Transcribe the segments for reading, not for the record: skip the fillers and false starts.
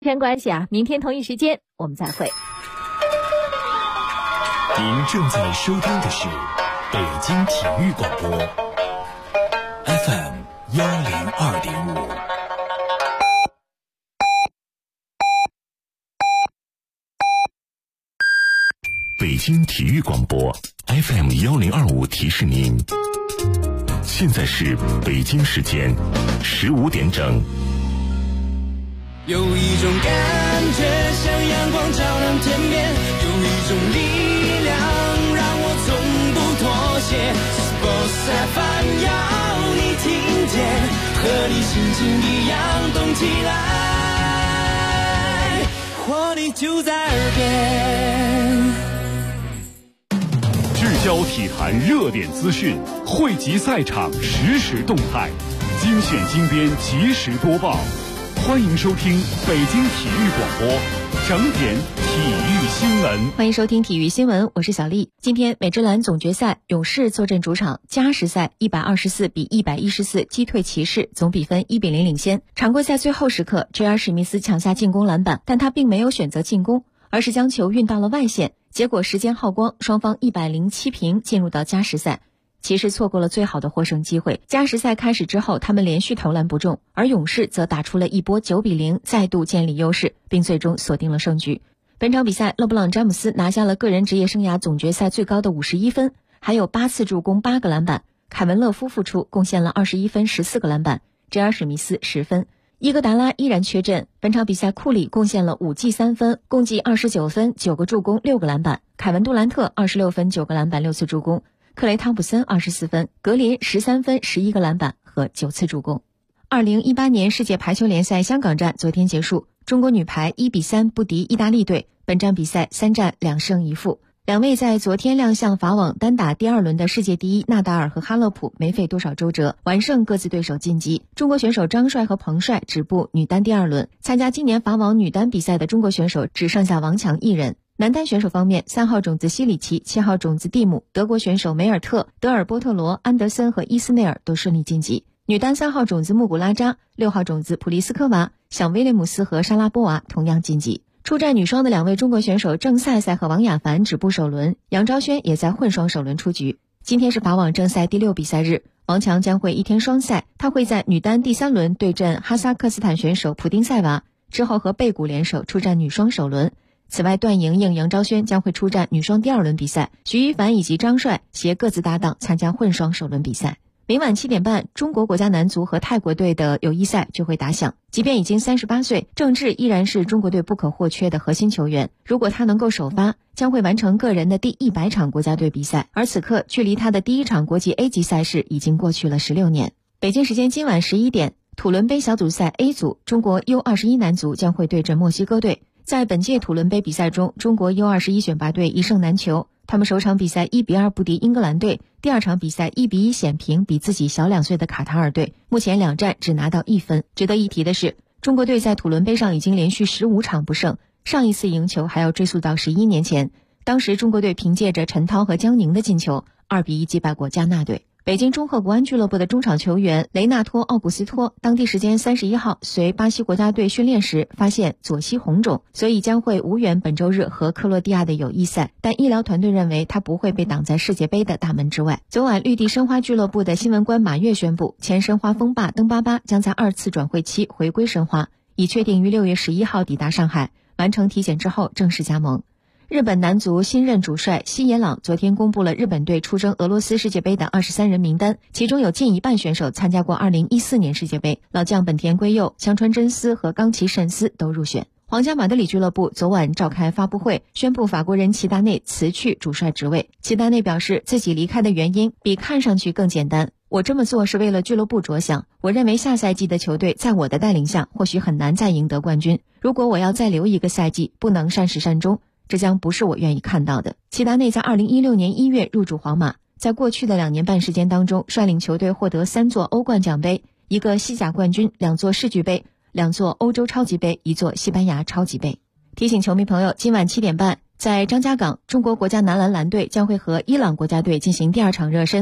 时间关系啊，明天同一时间我们再会。 您正在收听的是北京体育广播 FM 102.5。北京体育广播 FM 1025提示您，现在是北京时间15点整。 有一种感觉像阳光照亮天边，有一种力量让我从不妥协。Sports FM 要你听见，和你心情一样动起来，活力就在耳边。 聚焦体坛热点资讯，汇集赛场实时动态，精选精编及时播报。欢迎收听北京体育广播整点体育新闻。 欢迎收听体育新闻，我是小丽。今天美职篮总决赛，勇士坐镇主场，加时赛124比114击退骑士，总比分1-0领先。常规赛最后时刻 JR 史密斯抢下进攻篮板，但他并没有选择进攻，而是将球运到了外线，结果时间耗光，双方107平进入到加时赛。骑士错过了最好的获胜机会。加时赛开始之后，他们连续投篮不中，而勇士则打出了一波9-0，再度建立优势，并最终锁定了胜局。本场比赛，勒布朗·詹姆斯拿下了个人职业生涯总决赛最高的51分，还有8次助攻、8个篮板。凯文·勒夫复出，贡献了21分、14个篮板。JR 史密斯10分。伊戈达拉依然缺阵，本场比赛库里贡献了5记3分，共计29分、9个助攻、6个篮板。凯文·杜兰特26分、9个篮板、6次助攻。克雷·汤普森24分，格林13分、11个篮板和9次助攻。2018年世界排球联赛香港站昨天结束，中国女排1比3不敌意大利队，本站比赛3战2胜1负。两位在昨天亮相法网单打第2轮的世界第一纳达尔和哈勒普没费多少周折，完胜各自对手晋级。中国选手张帅和彭帅止步女单第2轮。参加今年法网女单比赛的中国选手只剩下王强一人。男单选手方面，3号种子西里奇、7号种子蒂姆、德国选手梅尔特、德尔波特罗、安德森和伊斯内尔都顺利晋级。女单3号种子穆古拉扎、6号种子普利斯科娃、小威廉姆斯和莎拉波娃同样晋级。出战女双的2位中国选手郑赛赛和王雅凡止步首轮，杨昭轩也在混双首轮出局。今天是法网正赛第6比赛日，王强将会一天双赛，他会在女单第3轮对阵哈萨克斯坦选手普丁塞娃，之后和贝古联手出战女双首轮。此外，段莹莹、杨昭轩将会出战女双第2轮比赛，徐一凡以及张帅携各自搭档参加混双首轮比赛。明晚7点半，中国国家男足和泰国队的友谊赛就会打响。即便已经38岁，郑智依然是中国队不可或缺的核心球员。如果他能够首发，将会完成个人的第100场国家队比赛。而此刻，距离他的第1场国际 A 级赛事已经过去了16年。北京时间今晚11点，土伦杯小组赛 A 组，中国 U21 男足将会对阵墨西哥队。在本届土伦杯比赛中，中国 U21 选拔队一胜难求，他们首场比赛1比2不敌英格兰队，第2场比赛1比1险平比自己小2岁的卡塔尔队，目前2战只拿到1分。值得一提的是，中国队在土伦杯上已经连续15场不胜，上一次赢球还要追溯到11年前，当时中国队凭借着陈涛和姜宁的进球2比1击败过加纳队。北京中赫国安俱乐部的中场球员雷纳托·奥古斯托当地时间31号随巴西国家队训练时发现左膝红肿，所以将会无缘本周日和克罗地亚的友谊赛，但医疗团队认为他不会被挡在世界杯的大门之外。昨晚绿地申花俱乐部的新闻官马跃宣布，前申花锋霸登巴巴将在2次转会期回归申花，已确定于6月11号抵达上海，完成体检之后正式加盟。日本男足新任主帅西野朗昨天公布了日本队出征俄罗斯世界杯的23人名单，其中有近一半选手参加过2014年世界杯，老将本田圭佑、香川真司和冈崎慎司都入选。皇家马德里俱乐部昨晚召开发布会，宣布法国人齐达内辞去主帅职位。齐达内表示，自己离开的原因比看上去更简单，我这么做是为了俱乐部着想，我认为下赛季的球队在我的带领下或许很难再赢得冠军，如果我要再留一个赛季，不能善始善终，这将不是我愿意看到的。齐达内在2016年1月入主皇马，在过去的2年半时间当中，率领球队获得3座欧冠奖杯、1个西甲冠军、2座世俱杯、2座欧洲超级杯、1座西班牙超级杯。提醒球迷朋友，今晚7点半，在张家港，中国国家男篮队将会和伊朗国家队进行第2场热身。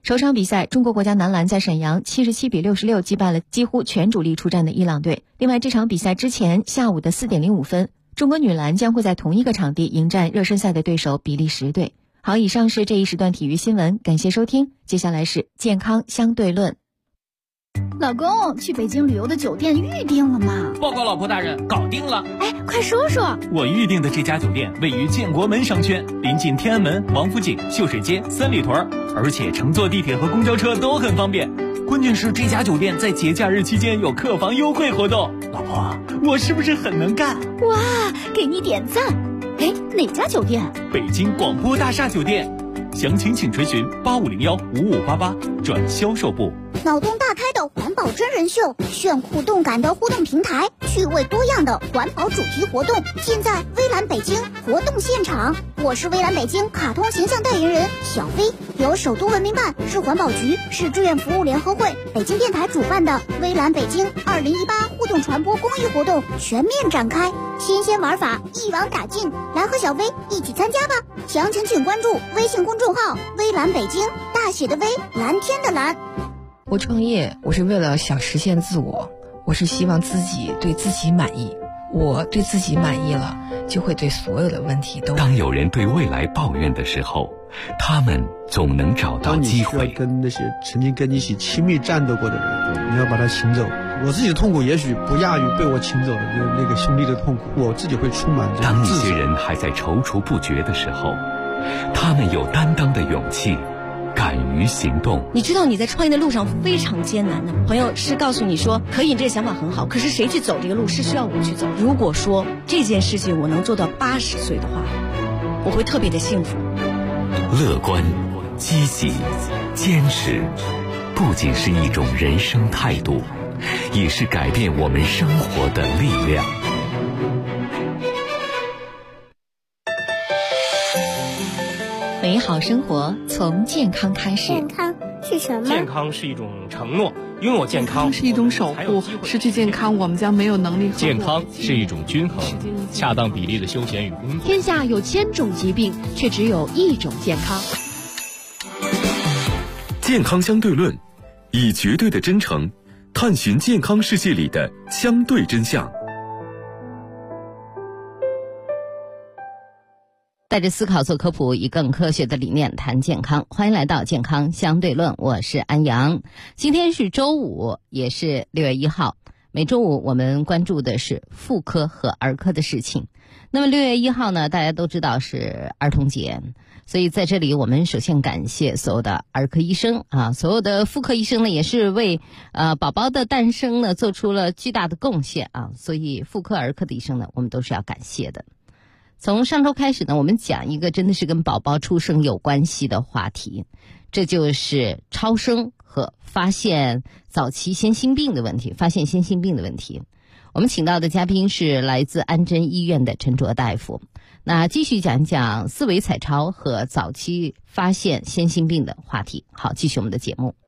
首场比赛，中国国家男篮在沈阳77比66击败了几乎全主力出战的伊朗队。另外，这场比赛之前下午的4点05分，中国女篮将会在同一个场地迎战热身赛的对手比利时队。好，以上是这一时段体育新闻，感谢收听。接下来是健康相对论。 老公，去北京旅游的酒店预定了吗？ 报告老婆大人，搞定了。 哎，快说说。 我预定的这家酒店位于建国门商圈，临近天安门、王府井、秀水街、三里屯，而且乘坐地铁和公交车都很方便。关键是这家酒店在节假日期间有客房优惠活动。老婆，我是不是很能干？ 哇，给你点赞。哎，哪家酒店？ 北京广播大厦酒店。详情请垂询8501-5588转销售部。 脑洞大开的环保真人秀，炫酷动感的互动平台，趣味多样的环保主题活动，尽在微蓝北京活动现场。我是微蓝北京卡通形象代言人小飞，由首都文明办、市环保局、市志愿服务联合会、北京电台主办的微蓝北京2018互动传播公益活动全面展开，新鲜玩法一网打尽，来和小飞一起参加吧！详情请关注微信公众号微蓝北京，大写的微，蓝天的蓝。 我创业，我是为了想实现自我，我是希望自己对自己满意，我对自己满意了，就会对所有的问题都。 当有人对未来抱怨的时候，他们总能找到机会。 当你需要跟那些曾经跟你一起亲密战斗过的人，你要把他请走。我自己的痛苦也许不亚于被我请走的那个兄弟的痛苦，我自己会充满。 当一些人还在踌躇不决的时候，他们有担当的勇气，敢于行动。 你知道你在创业的路上非常艰难的，朋友是告诉你说可以，这个想法很好，可是谁去走这个路是需要我去走。如果说这件事情我能做到80岁的话，我会特别的幸福。 乐观、积极、坚持，不仅是一种人生态度，也是改变我们生活的力量。 美好生活从健康开始。 健康是什么？ 健康是一种承诺，拥有健康是一种守护，失去健康我们将没有能力。 健康是一种均衡，恰当比例的休闲与工作。 天下有1000种疾病，却只有1种健康。 健康相对论，以绝对的真诚探寻健康世界里的相对真相。 带着思考做科普，以更科学的理念谈健康。欢迎来到健康相对论，我是安阳。今天是周五，也是6月1号。每周五我们关注的是妇科和儿科的事情。那么6月1号呢，大家都知道是儿童节，所以在这里我们首先感谢所有的儿科医生啊，所有的妇科医生呢也是为宝宝的诞生呢做出了巨大的贡献啊，所以妇科儿科的医生呢我们都是要感谢的。从上周开始呢，我们讲一个真的是跟宝宝出生有关系的话题，这就是超声和发现早期先心病的问题，我们请到的嘉宾是来自安贞医院的陈卓大夫。那继续讲讲四维彩超和早期发现先心病的话题。好，继续我们的节目。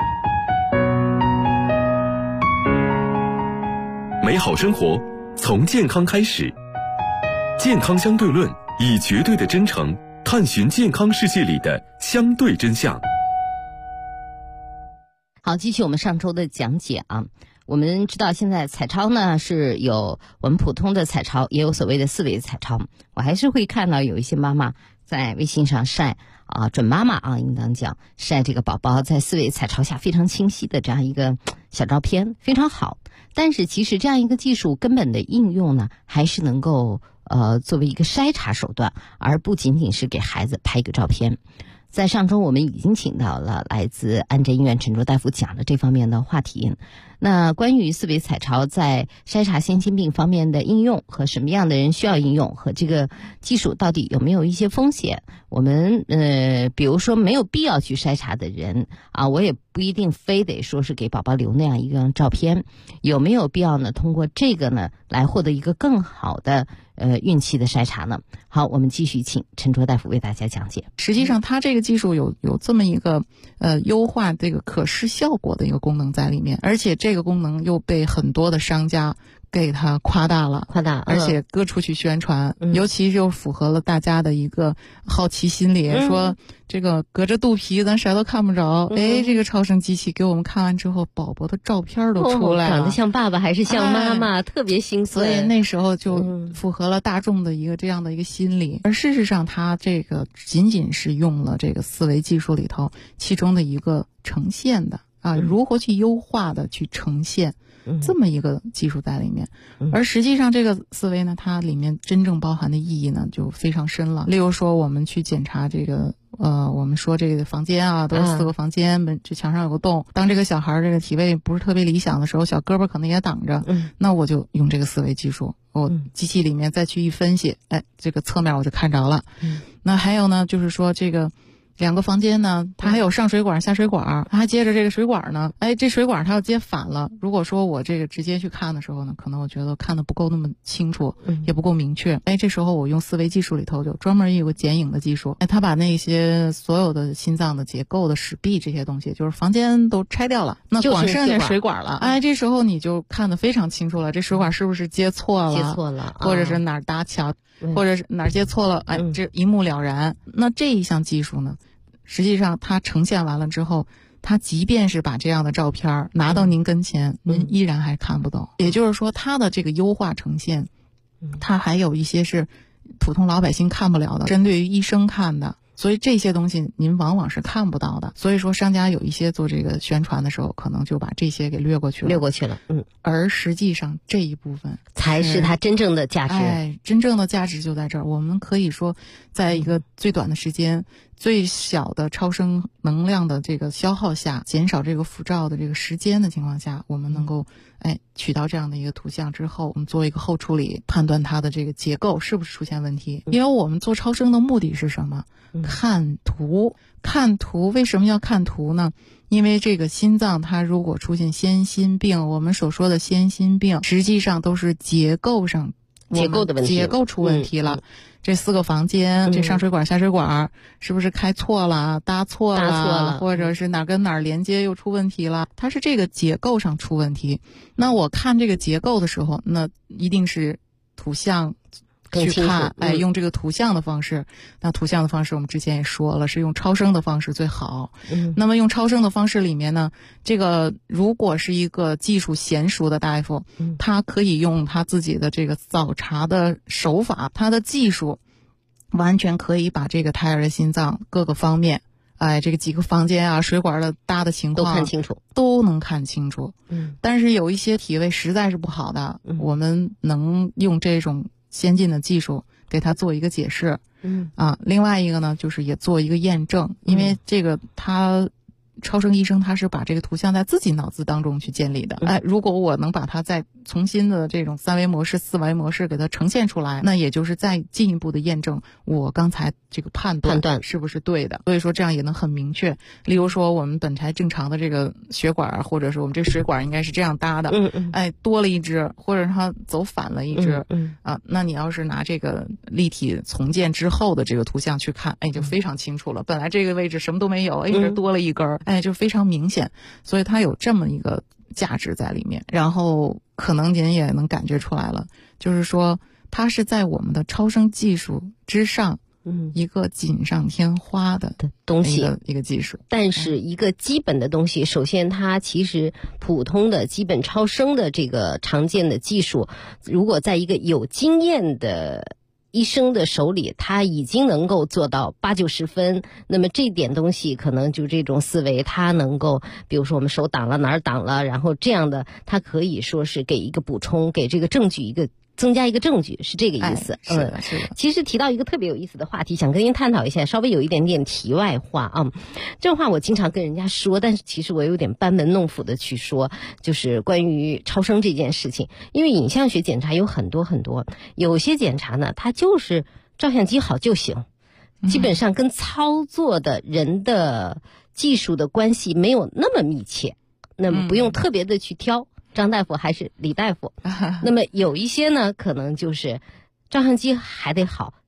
美好生活从健康开始。健康相对论，以绝对的真诚探寻健康世界里的相对真相。 好，继续我们上周的讲解啊。我们知道现在彩超呢是有我们普通的彩超，也有所谓的四维彩超。我还是会看到有一些妈妈在微信上晒准妈妈啊，应当讲晒这个宝宝在四维彩超下非常清晰的这样一个小照片，非常好。但是其实这样一个技术根本的应用呢，还是能够作为一个筛查手段，而不仅仅是给孩子拍一个照片。在上周我们已经请到了来自安贞医院陈卓大夫讲了这方面的话题。那关于四维彩超在筛查先心病方面的应用和什么样的人需要应用，和这个技术到底有没有一些风险，我们比如说没有必要去筛查的人啊，我也不一定非得说是给宝宝留那样一个照片，有没有必要呢通过这个呢来获得一个更好的孕期的筛查呢？好，我们继续请陈卓大夫为大家讲解。 实际上它这个技术有这么一个优化这个可视效果的一个功能在里面，而且这个功能又被很多的商家给它夸大了，而且各处去宣传，尤其就符合了大家的一个好奇心理，说这个隔着肚皮咱啥都看不着，这个超声机器给我们看完之后，宝宝的照片都出来了， 长得像爸爸还是像妈妈，特别兴奋。 所以那时候就符合了大众的一个这样的一个心理。而事实上，它这个仅仅是用了这个四维技术里头其中的一个呈现的如何去优化的去呈现。这么一个技术在里面，而实际上这个思维呢，它里面真正包含的意义呢就非常深了。例如说，我们去检查这个我们说这个房间都是4个房间，这墙上有个洞。当这个小孩这个体位不是特别理想的时候，小胳膊可能也挡着，那我就用这个思维技术，我机器里面再去一分析，这个侧面我就看着了。那还有呢，就是说这个2个房间呢，它还有上水管下水管，它还接着这个水管呢，这水管它要接反了。如果说我这个直接去看的时候呢，可能我觉得看的不够那么清楚，也不够明确。这时候我用思维技术里头就专门有个剪影的技术，它把那些所有的心脏的结构的室壁这些东西，就是房间都拆掉了，那光剩下水管了。这时候你就看得非常清楚了，这水管是不是接错了，或者是哪儿搭桥，或者是哪儿接错了，这一目了然。那这一项技术呢，实际上它呈现完了之后，它即便是把这样的照片拿到您跟前，您依然还看不懂。也就是说，它的这个优化呈现，它还有一些是普通老百姓看不了的，针对于医生看的。所以这些东西您往往是看不到的。所以说商家有一些做这个宣传的时候，可能就把这些给略过去了。而实际上这一部分才是它真正的价值。 真正的价值就在这儿。我们可以说，在一个最短的时间，最小的超声能量的这个消耗下，减少这个辐照的这个时间的情况下，我们能够取到这样的一个图像之后，我们做一个后处理，判断它的这个结构是不是出现问题。因为我们做超声的目的是什么？看图。为什么要看图呢？因为这个心脏它如果出现先心病，我们所说的先心病实际上都是结构的问题，结构出问题了。这4个房间，这上水管下水管是不是开错了，搭错了，或者是哪跟哪连接又出问题了，它是这个结构上出问题。那我看这个结构的时候，那一定是图像去看，用这个图像的方式。那图像的方式我们之前也说了，是用超声的方式最好。那么用超声的方式里面呢，这个如果是一个技术娴熟的大夫，他可以用他自己的这个早查的手法，他的技术完全可以把这个胎儿的心脏各个方面，这个几个房间水管的搭的情况都能看清楚。但是有一些体位实在是不好的，我们能用这种先进的技术给他做一个解释。另外一个呢，就是也做一个验证，因为这个他超声医生他是把这个图像在自己脑子当中去建立的。如果我能把它再重新的这种3维模式、4维模式给它呈现出来，那也就是再进一步的验证我刚才这个判断是不是对的。所以说这样也能很明确。例如说我们本来正常的这个血管，或者是我们这水管应该是这样搭的，多了一支，或者它走反了一支，那你要是拿这个立体重建之后的这个图像去看，就非常清楚了。本来这个位置什么都没有，这多了一根，就非常明显。所以它有这么一个价值在里面。然后可能您也能感觉出来了，就是说它是在我们的超声技术之上，一个锦上添花的东西， 一个技术。 但是一个基本的东西，首先它其实普通的基本超声的这个常见的技术，如果在一个有经验的医生的手里，他已经能够做到8、90分。那么这点东西可能就这种思维，他能够比如说我们手挡了哪儿挡了，然后这样的他可以说是给一个补充，给这个证据增加一个证据，是这个意思。 是的。 其实提到一个特别有意思的话题，想跟您探讨一下，稍微有一点点题外话啊。这话我经常跟人家说，但是其实我有点班门弄斧的去说，就是关于超声这件事情。因为影像学检查有很多很多，有些检查呢，它就是照相机好就行，基本上跟操作的人的技术的关系没有那么密切，那么不用特别的去挑。张大夫还是李大夫，那么有一些呢，可能就是照相机还得好，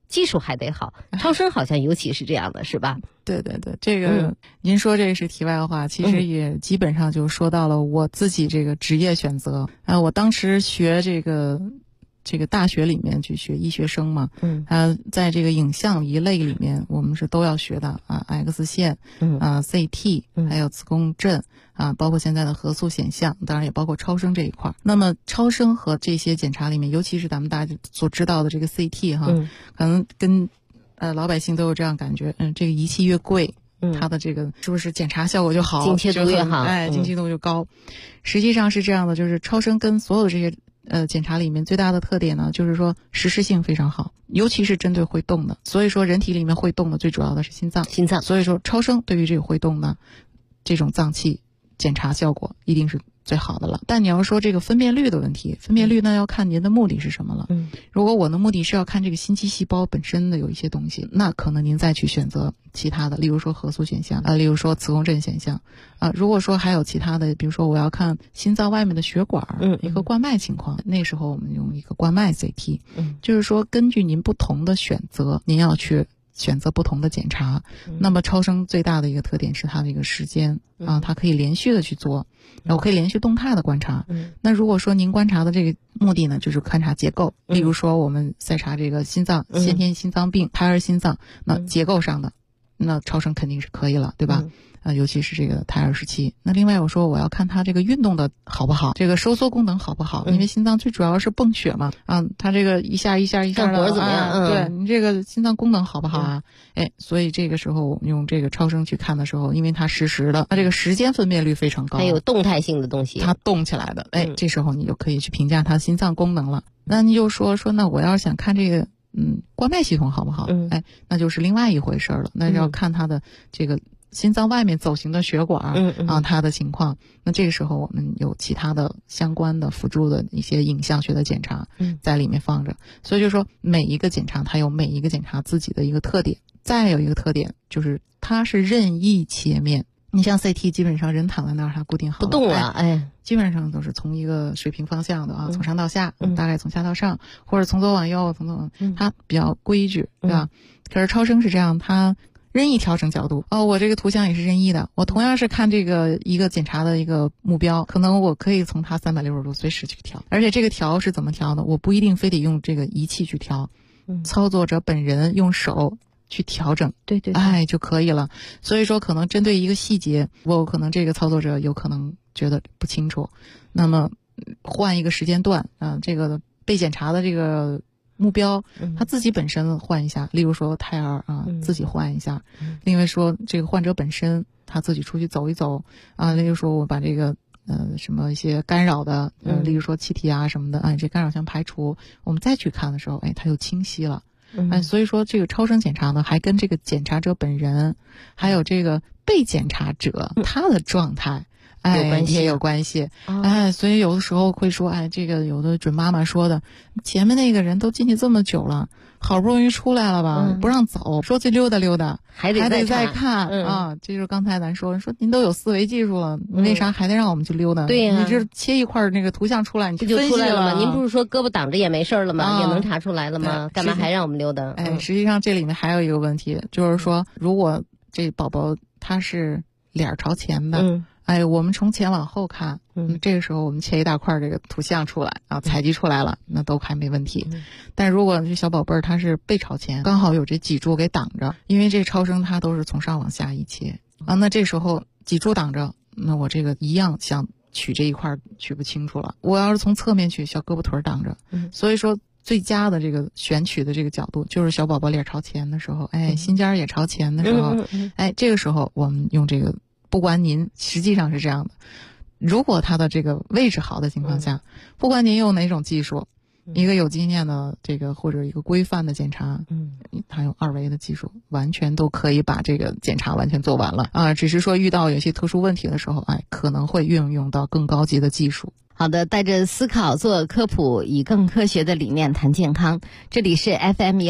技术还得好。超声好像尤其是这样的，是吧？ 对对对，这个您说这是题外话，其实也基本上就说到了我自己这个职业选择。我当时学这个大学里面去学医学生嘛，在这个影像一类里面，我们是都要学的啊 ，X 线，CT，还有磁共振啊，包括现在的核素显像，当然也包括超声这一块。那么超声和这些检查里面，尤其是咱们大家所知道的这个 CT 哈，可能跟老百姓都有这样感觉，这个仪器越贵，它的这个是不是检查效果就好， 精确度越好， 精确度就高。实际上是这样的，就是超声跟所有的这些检查里面最大的特点呢，就是说实时性非常好，尤其是针对会动的。所以说人体里面会动的最主要的是心脏，所以说超声对于这个会动的这种脏器检查效果一定是最好的了。但你要说这个分辨率的问题，分辨率呢要看您的目的是什么了。如果我的目的是要看这个心肌细胞本身的有一些东西，那可能您再去选择其他的，例如说核素显像例如说磁共振显像如果说还有其他的，比如说我要看心脏外面的血管一个冠脉情况，那时候我们用一个冠脉 CT。就是说根据您不同的选择，您要去选择不同的检查。那么超声最大的一个特点是它的一个时间它可以连续的去做，然后可以连续动态的观察。那如果说您观察的这个目的呢，就是观察结构，例如说我们筛查这个心脏先天心脏病、胎儿心脏，那结构上的那超声肯定是可以了，对吧？尤其是这个胎儿时期。那另外我说我要看它这个运动的好不好，这个收缩功能好不好，因为心脏最主要是泵血嘛它这个一下的干活怎么样对你这个心脏功能好不好啊所以这个时候我们用这个超声去看的时候，因为它实时的，它这个时间分辨率非常高， 还有动态性的东西， 它动起来的这时候你就可以去评价它心脏功能了。那你就说那我要是想看这个冠脉系统好不好那就是另外一回事了，那要看它的这个心脏外面走行的血管它的情况。那这个时候我们有其他的相关的辅助的一些影像学的检查在里面放着。所以就说每一个检查它有每一个检查自己的一个特点。再有一个特点就是它是任意切面，你像 CT 基本上人躺在那儿它固定好了不动了基本上都是从一个水平方向的从上到下大概从下到上，或者从左往右从左往它比较规矩对吧？可是超声是这样，它任意调整角度我这个图像也是任意的，我同样是看这个一个检查的一个目标，可能我可以从它360度随时去调，而且这个调是怎么调呢？我不一定非得用这个仪器去调操作者本人用手去调整对就可以了。所以说可能针对一个细节，我可能这个操作者有可能觉得不清楚，那么换一个时间段这个被检查的这个目标他自己本身换一下，例如说胎儿自己换一下，另外说这个患者本身他自己出去走一走例如说我把这个什么一些干扰的例如说气体什么的这干扰项排除，我们再去看的时候它又清晰了所以说这个超声检查呢还跟这个检查者本人还有这个被检查者他的状态也有关系所以有的时候会说这个有的准妈妈说的，前面那个人都进去这么久了，好不容易出来了吧不让走，说去溜达溜达还得再看这就是刚才咱说您都有4维技术了为啥还得让我们去溜达？ 对呀， 你这切一块那个图像出来你不就出来了吗？您不是说胳膊挡着也没事了吗也能查出来了吗？干嘛还让我们溜达？ 实际上这里面还有一个问题，就是说如果这宝宝他是脸朝前的我们从前往后看这个时候我们切一大块这个图像出来采集出来了那都还没问题但如果这小宝贝儿他是背朝前，刚好有这脊柱给挡着，因为这超声它都是从上往下一切那这时候脊柱挡着，那我这个一样想取这一块取不清楚了。我要是从侧面取，小胳膊腿挡着所以说最佳的这个选取的这个角度就是小宝宝脸朝前的时候心尖也朝前的时候这个时候我们用这个，不管您实际上是这样的，如果他的这个位置好的情况下不管您用哪种技术一个有经验的这个或者一个规范的检查他用2维的技术完全都可以把这个检查完全做完了只是说遇到有些特殊问题的时候可能会运用到更高级的技术。 好的，带着思考做科普，以更科学的理念谈健康。这里是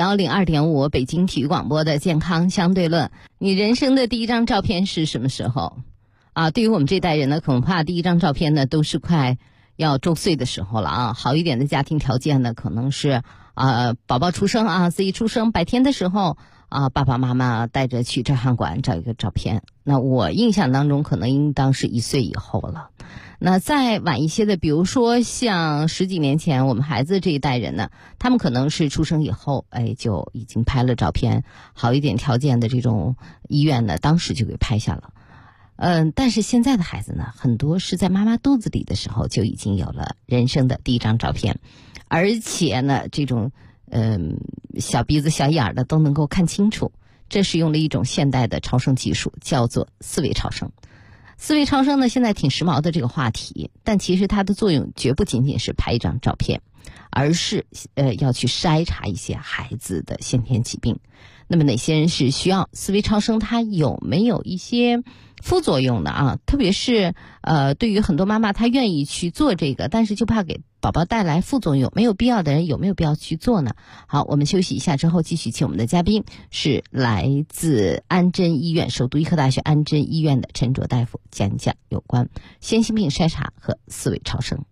FM102.5 北京体育广播的健康相对论。你人生的第一张照片是什么时候？对于我们这代人呢，恐怕第一张照片呢都是快要周岁的时候了啊。好一点的家庭条件呢，可能是宝宝出生啊，自己出生白天的时候啊，爸爸妈妈带着去照相馆照一个照片。那我印象当中可能应当是1岁以后了。那再晚一些的，比如说像10几年前我们孩子这一代人呢，他们可能是出生以后就已经拍了照片，好一点条件的这种医院呢当时就给拍下了。但是现在的孩子呢，很多是在妈妈肚子里的时候就已经有了人生的第一张照片，而且呢这种小鼻子小眼儿的都能够看清楚。这是用了一种现代的超声技术，叫做4维超声。4维超声呢，现在挺时髦的这个话题，但其实它的作用绝不仅仅是拍一张照片，而是要去筛查一些孩子的先天疾病。那么哪些人是需要4维超声？它有没有一些副作用的啊？特别是对于很多妈妈，她愿意去做这个，但是就怕给宝宝带来副作用，没有必要的人有没有必要去做呢？好，我们休息一下之后继续请我们的嘉宾是来自安贞医院首都医科大学安贞医院的陈卓大夫，讲一讲有关先心病筛查和4维超声。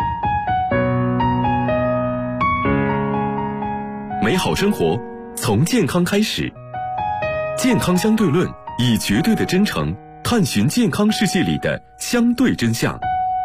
美好生活从健康开始，健康相对论以绝对的真诚探寻健康世界里的相对真相。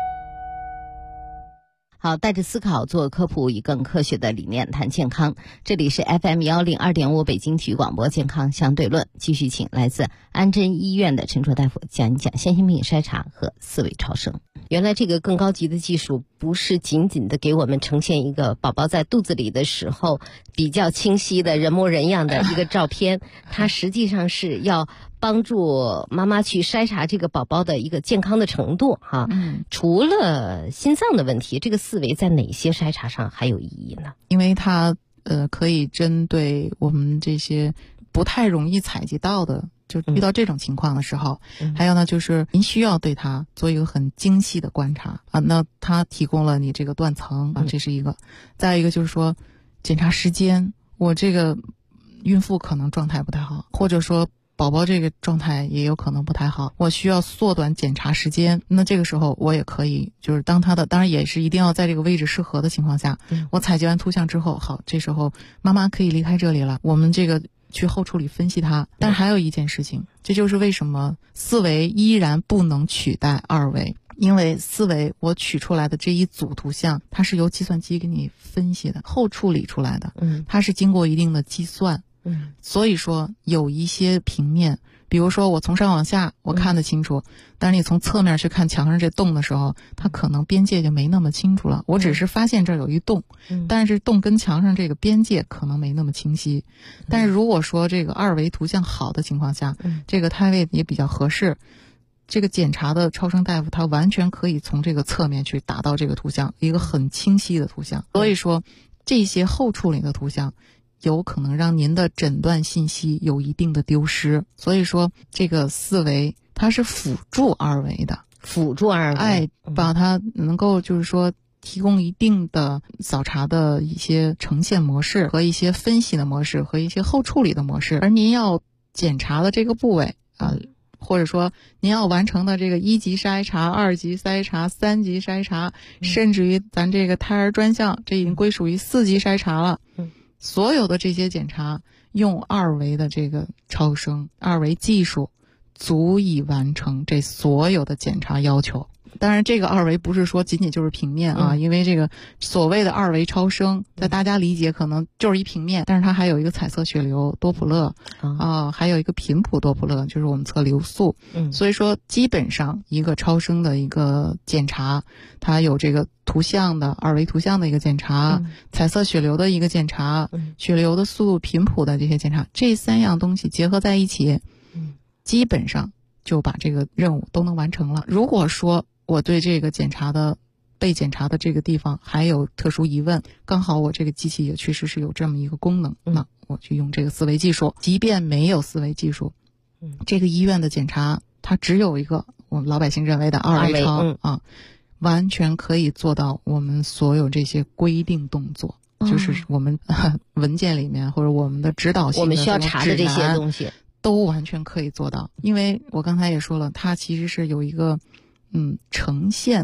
好，带着思考做科普，以更科学的理念谈健康。这里是 FM102.5 北京体育广播健康相对论，继续请来自安贞医院的陈卓大夫讲一讲先心病筛查和4维超声。原来这个更高级的技术不是仅仅的给我们呈现一个宝宝在肚子里的时候比较清晰的人模人样的一个照片，它实际上是要帮助妈妈去筛查这个宝宝的一个健康的程度哈。除了心脏的问题，这个4维在哪些筛查上还有意义呢？ 因为它可以针对我们这些不太容易采集到的，就遇到这种情况的时候，还有呢就是您需要对它做一个很精细的观察啊。那它提供了你这个断层啊，这是一个。再一个就是说检查时间，我这个孕妇可能状态不太好，或者说宝宝这个状态也有可能不太好，我需要缩短检查时间。那这个时候我也可以就是当然也是一定要在这个位置适合的情况下，我采集完图像之后，好，这时候妈妈可以离开这里了，我们这个去后处理分析它。但是还有一件事情，这就是为什么4维依然不能取代2维，因为4维我取出来的这一组图像，它是由计算机给你分析的，后处理出来的，它是经过一定的计算。所以说有一些平面，比如说我从上往下我看得清楚，但是你从侧面去看墙上这洞的时候，它可能边界就没那么清楚了。我只是发现这儿有一洞，但是洞跟墙上这个边界可能没那么清晰。但是如果说这个2维图像好的情况下，这个胎位也比较合适，这个检查的超声大夫他完全可以从这个侧面去达到这个图像一个很清晰的图像。所以说这些后处理的图像有可能让您的诊断信息有一定的丢失。所以说这个4维它是辅助2维的， 辅助2维， 把它能够就是说提供一定的扫查的一些呈现模式和一些分析的模式和一些后处理的模式。而您要检查的这个部位或者说您要完成的这个1级筛查、2级筛查、3级筛查，甚至于咱这个胎儿专项，这已经归属于4级筛查了。所有的这些检查用2维的这个超声2维技术足以完成这所有的检查要求。当然这个2维不是说仅仅就是平面啊，因为这个所谓的2维超声在大家理解可能就是一平面，但是它还有一个彩色血流多普勒还有一个频谱多普勒，就是我们测流速。所以说基本上一个超声的一个检查，它有这个图像的2维图像的一个检查，彩色血流的一个检查，血流的速度频谱的这些检查，这3样东西结合在一起，基本上就把这个任务都能完成了。如果说我对这个被检查的这个地方还有特殊疑问，刚好我这个机器也确实是有这么一个功能，那我去用这个4维技术。即便没有4维技术，这个医院的检查它只有一个我们老百姓认为的2维超完全可以做到我们所有这些规定动作，就是我们文件里面或者我们的指导性的我们需要查的这些东西都完全可以做到。因为我刚才也说了，它其实是有一个呈现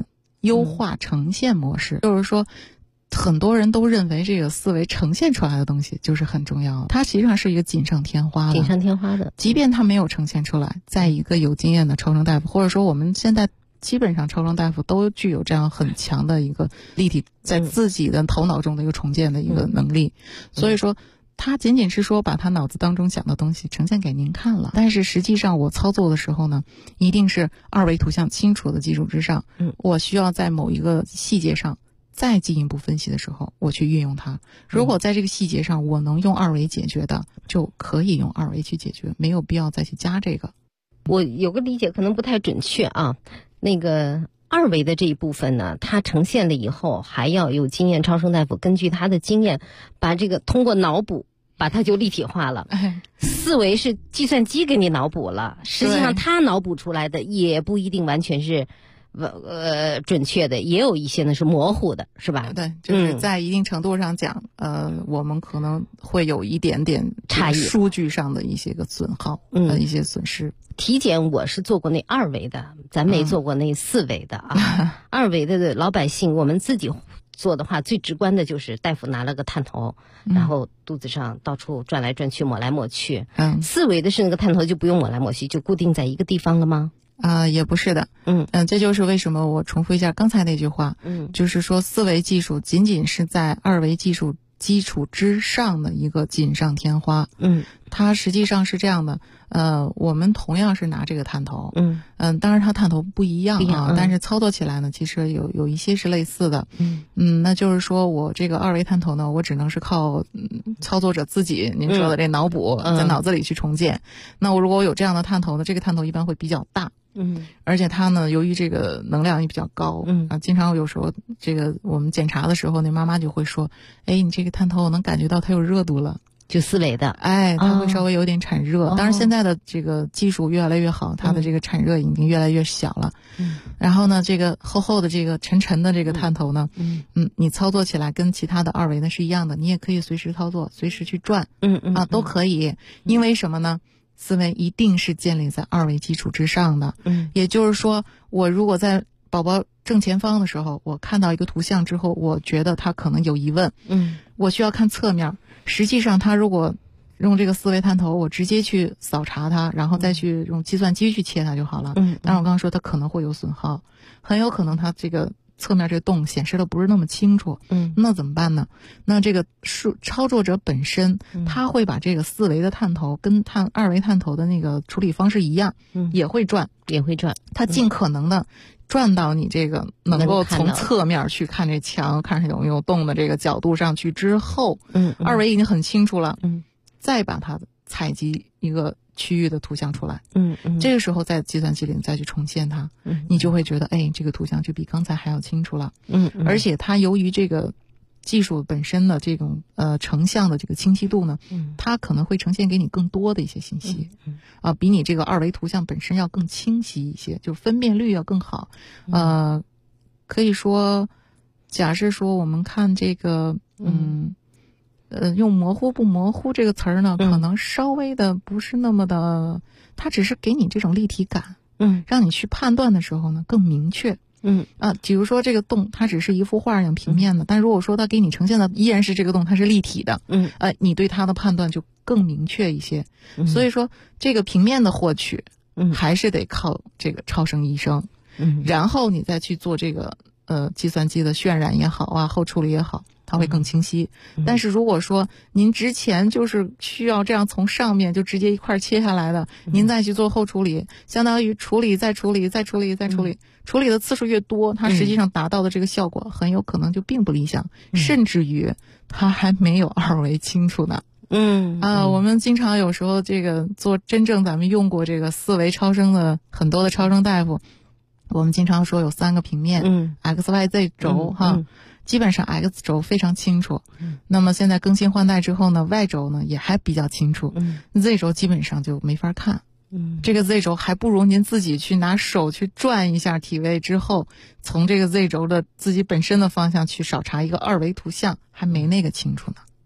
优化呈现模式，就是说很多人都认为这个思维呈现出来的东西就是很重要的，它实际上是一个锦上添花的，即便它没有呈现出来，在一个有经验的超声大夫，或者说我们现在基本上超声大夫都具有这样很强的一个立体在自己的头脑中的一个重建的一个能力，所以说他仅仅是说把他脑子当中想的东西呈现给您看了，但是实际上我操作的时候呢，一定是二维图像清楚的基础之上，我需要在某一个细节上再进一步分析的时候，我去运用它。如果在这个细节上我能用二维解决的，就可以用二维去解决，没有必要再去加这个。 我有个理解可能不太准确啊，那个二维的这一部分呢，它呈现了以后，还要有经验超声大夫根据他的经验，把这个通过脑补把它就立体化了。四维是计算机给你脑补了，实际上他脑补出来的也不一定完全是准确的，也有一些呢是模糊的，是吧？ 对，就是在一定程度上讲，我们可能会有一点点差异， 数据上的一些个损耗，一些损失。 体检我是做过那二维的，咱没做过那四维的啊。二维的老百姓，我们自己做的话，最直观的就是大夫拿了个探头，然后肚子上到处转来转去，抹来抹去。四维的是那个探头就不用抹来抹去，就固定在一个地方了吗？ 也不是的。这就是为什么我重复一下刚才那句话，就是说四维技术仅仅是在二维技术基础之上的一个锦上添花。它实际上是这样的，我们同样是拿这个探头，当然它探头不一样啊，但是操作起来呢，其实有一些是类似的。那就是说我这个二维探头呢，我只能是靠操作者自己您说的这脑补，在脑子里去重建。那我如果有这样的探头呢，这个探头一般会比较大。而且它呢，由于这个能量也比较高，经常有时候这个我们检查的时候，那妈妈就会说，你这个探头我能感觉到它有热度了。 就四维的， 它会稍微有点产热。当然现在的这个技术越来越好，它的这个产热已经越来越小了。然后呢，这个厚厚的这个沉沉的这个探头呢，你操作起来跟其他的二维呢是一样的，你也可以随时操作，随时去转，都可以。因为什么呢？思维一定是建立在二维基础之上的。也就是说，我如果在宝宝正前方的时候，我看到一个图像之后，我觉得他可能有疑问，我需要看侧面。实际上他如果用这个思维探头，我直接去扫查它，然后再去用计算机去切它就好了。但是我刚刚说它可能会有损耗，很有可能它这个侧面这个洞显示的不是那么清楚。那怎么办呢？那这个操作者本身，他会把这个四维的探头跟二维探头的那个处理方式一样，也会转，他尽可能的转到你这个能够从侧面去看这墙，看是有没有洞的这个角度上去之后，二维已经很清楚了，再把它采集一个区域的图像出来，这个时候在计算机里再去重现它，你就会觉得，这个图像就比刚才还要清楚了。而且它由于这个技术本身的这种成像的这个清晰度呢，它可能会呈现给你更多的一些信息，比你这个二维图像本身要更清晰一些，就是分辨率要更好。可以说，假设说我们看这个，用模糊不模糊这个词儿呢，可能稍微的不是那么的，它只是给你这种立体感，让你去判断的时候呢更明确。比如说这个洞它只是一幅画一样平面的，但如果说它给你呈现的依然是这个洞，它是立体的，你对它的判断就更明确一些。所以说这个平面的获取，还是得靠这个超声医生，然后你再去做这个计算机的渲染也好啊，后处理也好，它会更清晰。但是如果说您之前就是需要这样从上面就直接一块切下来的，您再去做后处理，相当于处理再处理再处理再处理，处理的次数越多，它实际上达到的这个效果很有可能就并不理想，甚至于它还没有二维清楚呢。我们经常有时候这个做真正咱们用过这个四维超声的很多的超声大夫，我们经常说有3个平面，XYZ 轴基本上 X 轴非常清楚，那么现在更新换代之后呢 Y 轴呢也还比较清楚，Z 轴基本上就没法看。这个 Z 轴还不如您自己去拿手去转一下体位之后，从这个 Z 轴的自己本身的方向去扫查一个二维图像，还没那个清楚呢。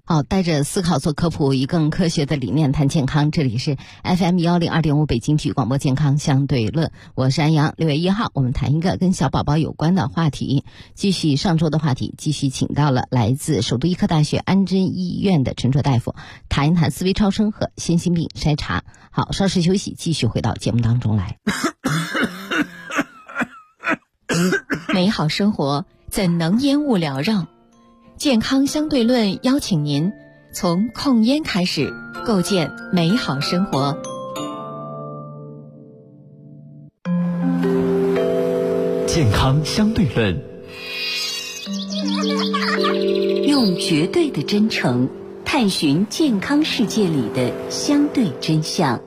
好，带着思考做科普，以更科学的理念谈健康。这里是 FM102.5 北京体育广播健康相对论，我是安阳。6月1号，我们谈一个跟小宝宝有关的话题。继续上周的话题，继续请到了来自首都医科大学安贞医院的陈卓大夫，谈一谈思维超声和先心病筛查。好，稍事休息，继续回到节目当中来。 美好生活怎能烟雾缭绕？健康相对论邀请您从控烟开始，构建美好生活。 健康相对论， 用绝对的真诚探寻健康世界里的相对真相。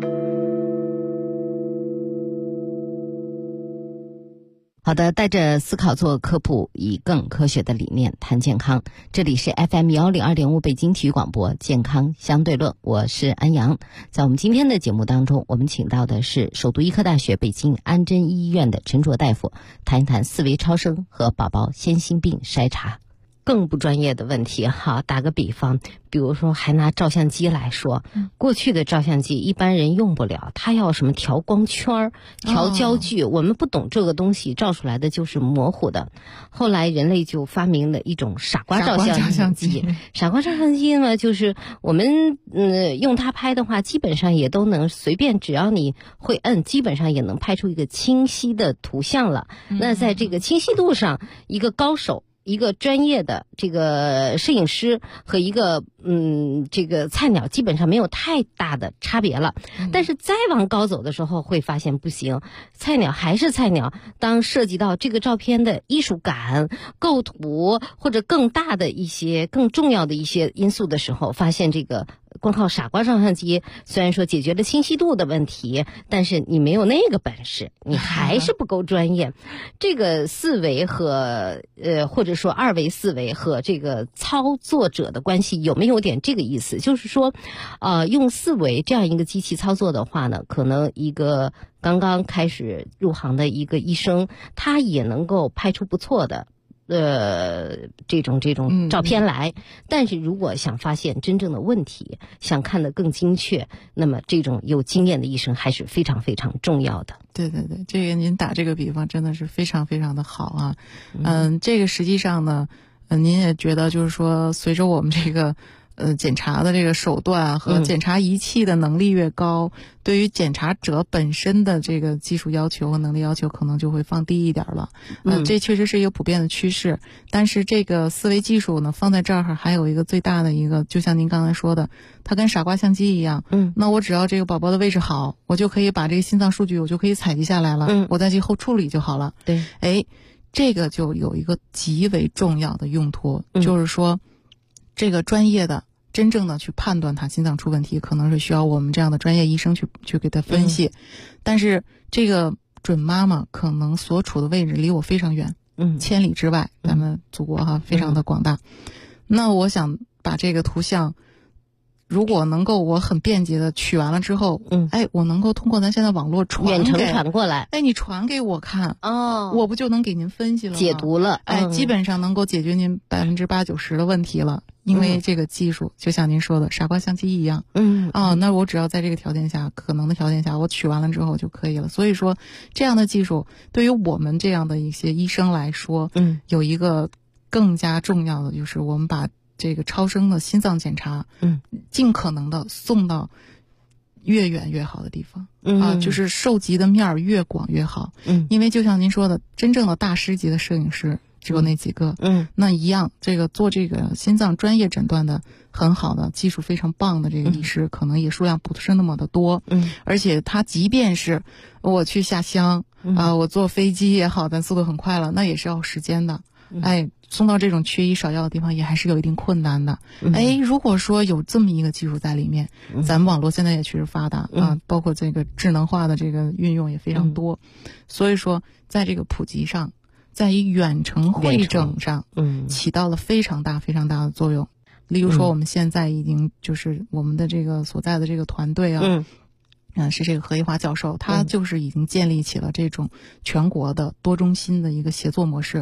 好的，带着思考做科普，以更科学的理念谈健康。这里是 FM102.5 北京体育广播健康相对论，我是安阳。在我们今天的节目当中，我们请到的是首都医科大学北京安贞医院的陈卓大夫，谈一谈思维超声和宝宝先心病筛查。更不专业的问题哈，打个比方，比如说还拿照相机来说，过去的照相机一般人用不了，它要什么调光圈、调焦距，我们不懂这个东西，照出来的就是模糊的。后来人类就发明了一种傻瓜照相机。傻瓜照相机呢，就是我们用它拍的话，基本上也都能随便，只要你会摁，基本上也能拍出一个清晰的图像了。那在这个清晰度上，一个高手，一个专业的这个摄影师和一个这个菜鸟基本上没有太大的差别了。但是再往高走的时候会发现不行，菜鸟还是菜鸟，当涉及到这个照片的艺术感、构图或者更大的一些更重要的一些因素的时候，发现这个光靠傻瓜照相机虽然说解决了清晰度的问题，但是你没有那个本事，你还是不够专业。这个四维和或者说二维思维和这个操作者的关系有没有点这个意思？就是说用四维这样一个机器操作的话呢，可能一个刚刚开始入行的一个医生，他也能够拍出不错的这种照片来，但是如果想发现真正的问题，想看得更精确，那么这种有经验的医生还是非常非常重要的。 对对对，这个您打这个比方真的是非常非常的好啊。这个实际上呢，您也觉得就是说，随着我们这个检查的这个手段和检查仪器的能力越高，对于检查者本身的这个技术要求和能力要求可能就会放低一点了。这确实是一个普遍的趋势。但是这个思维技术呢，放在这儿还有一个最大的一个，就像您刚才说的，它跟傻瓜相机一样。那我只要这个宝宝的位置好，我就可以把这个心脏数据我就可以采集下来了，我再去后处理就好了。 对， 这个就有一个极为重要的用途，就是说这个专业的真正的去判断他心脏出问题，可能是需要我们这样的专业医生去给他分析。但是这个准妈妈可能所处的位置离我非常远，千里之外，咱们祖国非常的广大。那我想把这个图像，如果能够我很便捷的取完了之后，我能够通过咱现在网络远程传过来， 你传给我看，我不就能给您分析了吗？ 解读了， 基本上能够解决您80%-90%的问题了。因为这个技术就像您说的傻瓜相机一样，那我只要在这个条件下，可能的条件下，我取完了之后就可以了。所以说这样的技术对于我们这样的一些医生来说，有一个更加重要的，就是我们把这个超声的心脏检查，尽可能的送到越远越好的地方，就是受及的面儿越广越好。因为就像您说的，真正的大师级的摄影师只有那几个，那一样，这个做这个心脏专业诊断的很好的技术非常棒的这个医师，可能也数量不是那么的多，而且他即便是我去下乡我坐飞机也好，咱速度很快了，那也是要时间的，送到这种缺医少药的地方也还是有一定困难的。如果说有这么一个技术在里面，咱们网络现在也确实发达包括这个智能化的这个运用也非常多，所以说在这个普及上，在于远程会诊上，起到了非常大非常大的作用。例如说，我们现在已经就是我们的这个所在的这个团队是这个何一华教授，他就是已经建立起了这种全国的多中心的一个协作模式。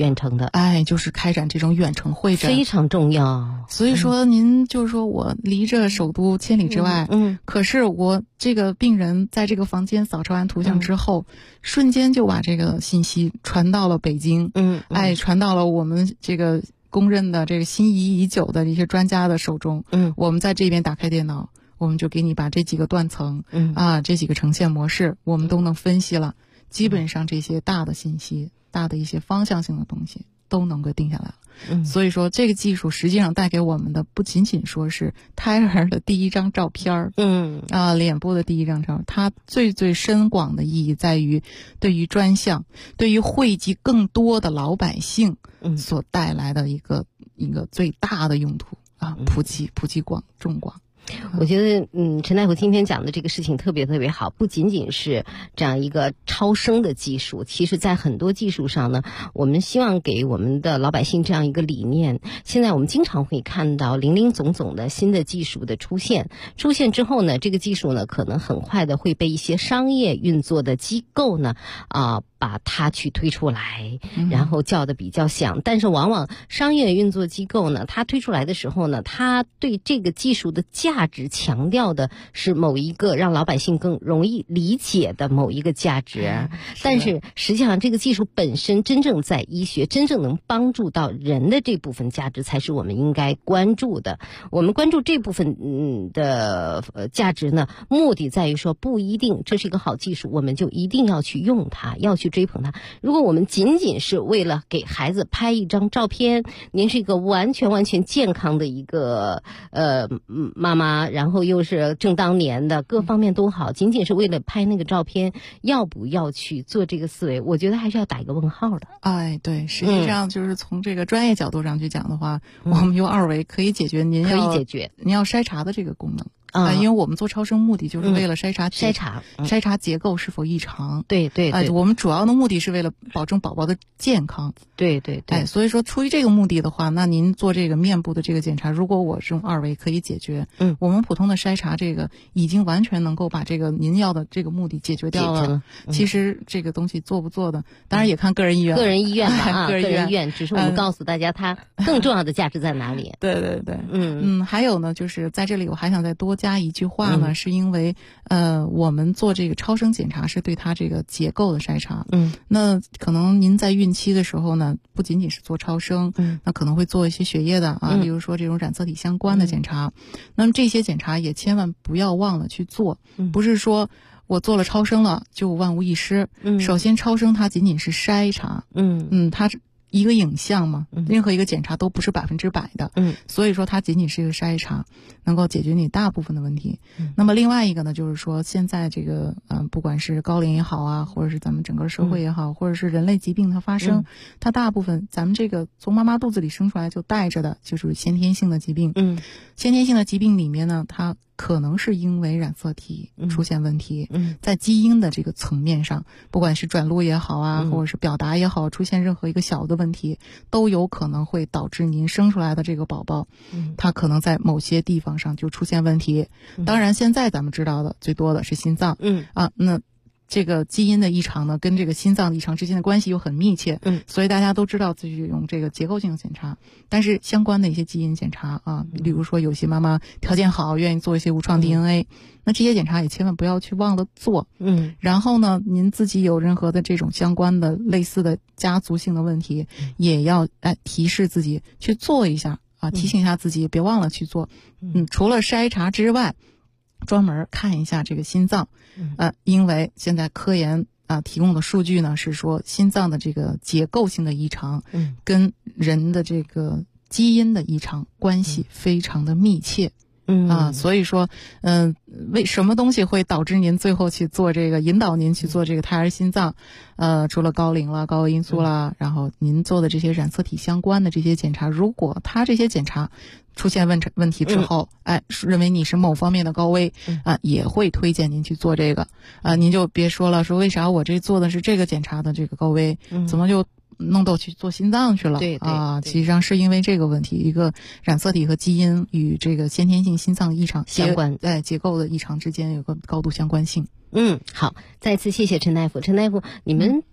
远程的， 就是开展这种远程会诊非常重要。 所以说您就是说我离着首都千里之外，可是我这个病人在这个房间扫描完图像之后，瞬间就把这个信息传到了北京，传到了我们这个公认的这个心仪已久的一些专家的手中。我们在这边打开电脑，我们就给你把这几个断层，这几个呈现模式，我们都能分析了。基本上这些大的信息、大的一些方向性的东西都能够定下来了。所以说这个技术实际上带给我们的不仅仅说是胎儿的第一张照片，脸部的第一张照片，它最深广的意义在于对于专项，对于惠及更多的老百姓所带来的一个最大的用途普及众广。 我觉得陈大夫今天讲的这个事情特别特别好，不仅仅是这样一个超声的技术，其实在很多技术上呢，我们希望给我们的老百姓这样一个理念。现在我们经常会看到林林总总的新的技术的出现之后呢，这个技术呢可能很快的会被一些商业运作的机构呢把它去推出来，然后叫的比较响。但是往往商业运作机构呢，它推出来的时候呢，它对这个技术的价值强调的是某一个让老百姓更容易理解的某一个价值，但是实际上这个技术本身真正在医学真正能帮助到人的这部分价值才是我们应该关注的。我们关注这部分的价值呢，目的在于说不一定这是一个好技术我们就一定要去用它，要去追捧它。如果我们仅仅是为了给孩子拍一张照片，您是一个完全健康的一个妈妈，然后又是正当年的，各方面都好，仅仅是为了拍那个照片，要不要去做这个思维，我觉得还是要打一个问号的。 对，实际上就是从这个专业角度上去讲的话，我们用2维可以解决您要筛查的这个功能。因为我们做超声目的就是为了筛查结构是否异常。 对， 我们主要的目的是为了保证宝宝的健康。 对， 所以说出于这个目的的话，那您做这个面部的这个检查，如果我是用2维可以解决，我们普通的筛查这个已经完全能够把这个您要的这个目的解决掉了。其实这个东西做不做的，当然也看个人意愿。 个人意愿只是我们告诉大家它更重要的价值在哪里。 对，还有呢，就是在这里我还想再多加一句话呢，是因为我们做这个超声检查是对它这个结构的筛查。那可能您在孕期的时候呢，不仅仅是做超声，那可能会做一些血液的比如说这种染色体相关的检查。那么这些检查也千万不要忘了去做，不是说我做了超声了就万无一失。首先超声它仅仅是筛查，它是一个影像嘛，任何一个检查都不是100%的，所以说它仅仅是一个筛查，能够解决你大部分的问题。那么另外一个呢，就是说现在这个不管是高龄也好啊，或者是咱们整个社会也好，或者是人类疾病它发生，它大部分咱们这个从妈妈肚子里生出来就带着的就是先天性的疾病。先天性的疾病里面呢，它可能是因为染色体出现问题，在基因的这个层面上，不管是转录也好啊，或者是表达也好，出现任何一个小的问题，都有可能会导致您生出来的这个宝宝，它可能在某些地方上就出现问题。当然现在咱们知道的最多的是心脏，那这个基因的异常呢，跟这个心脏的异常之间的关系又很密切，所以大家都知道自己用这个结构性的检查。但是相关的一些基因检查比如说有些妈妈条件好，愿意做一些无创 DNA，那这些检查也千万不要去忘了做。然后呢，您自己有任何的这种相关的类似的家族性的问题，也要提示自己去做一下提醒一下自己，别忘了去做。除了筛查之外，专门看一下这个心脏，因为现在科研提供的数据呢是说，心脏的这个结构性的异常，跟人的这个基因的异常关系非常的密切。所以说为什么东西会导致您最后去做这个，引导您去做这个胎儿心脏？除了高龄了、高危因素啦，然后您做的这些染色体相关的这些检查，如果它这些检查出现问题之后，认为你是某方面的高危，也会推荐您去做这个。您就别说了，说为啥我这做的是这个检查的这个高危，怎么就弄到去做心脏去了？ 对， 其实上是因为这个问题，一个染色体和基因与这个先天性心脏异常相关， 结构的异常之间有个高度相关性。 好，再次谢谢陈大夫。陈大夫，你们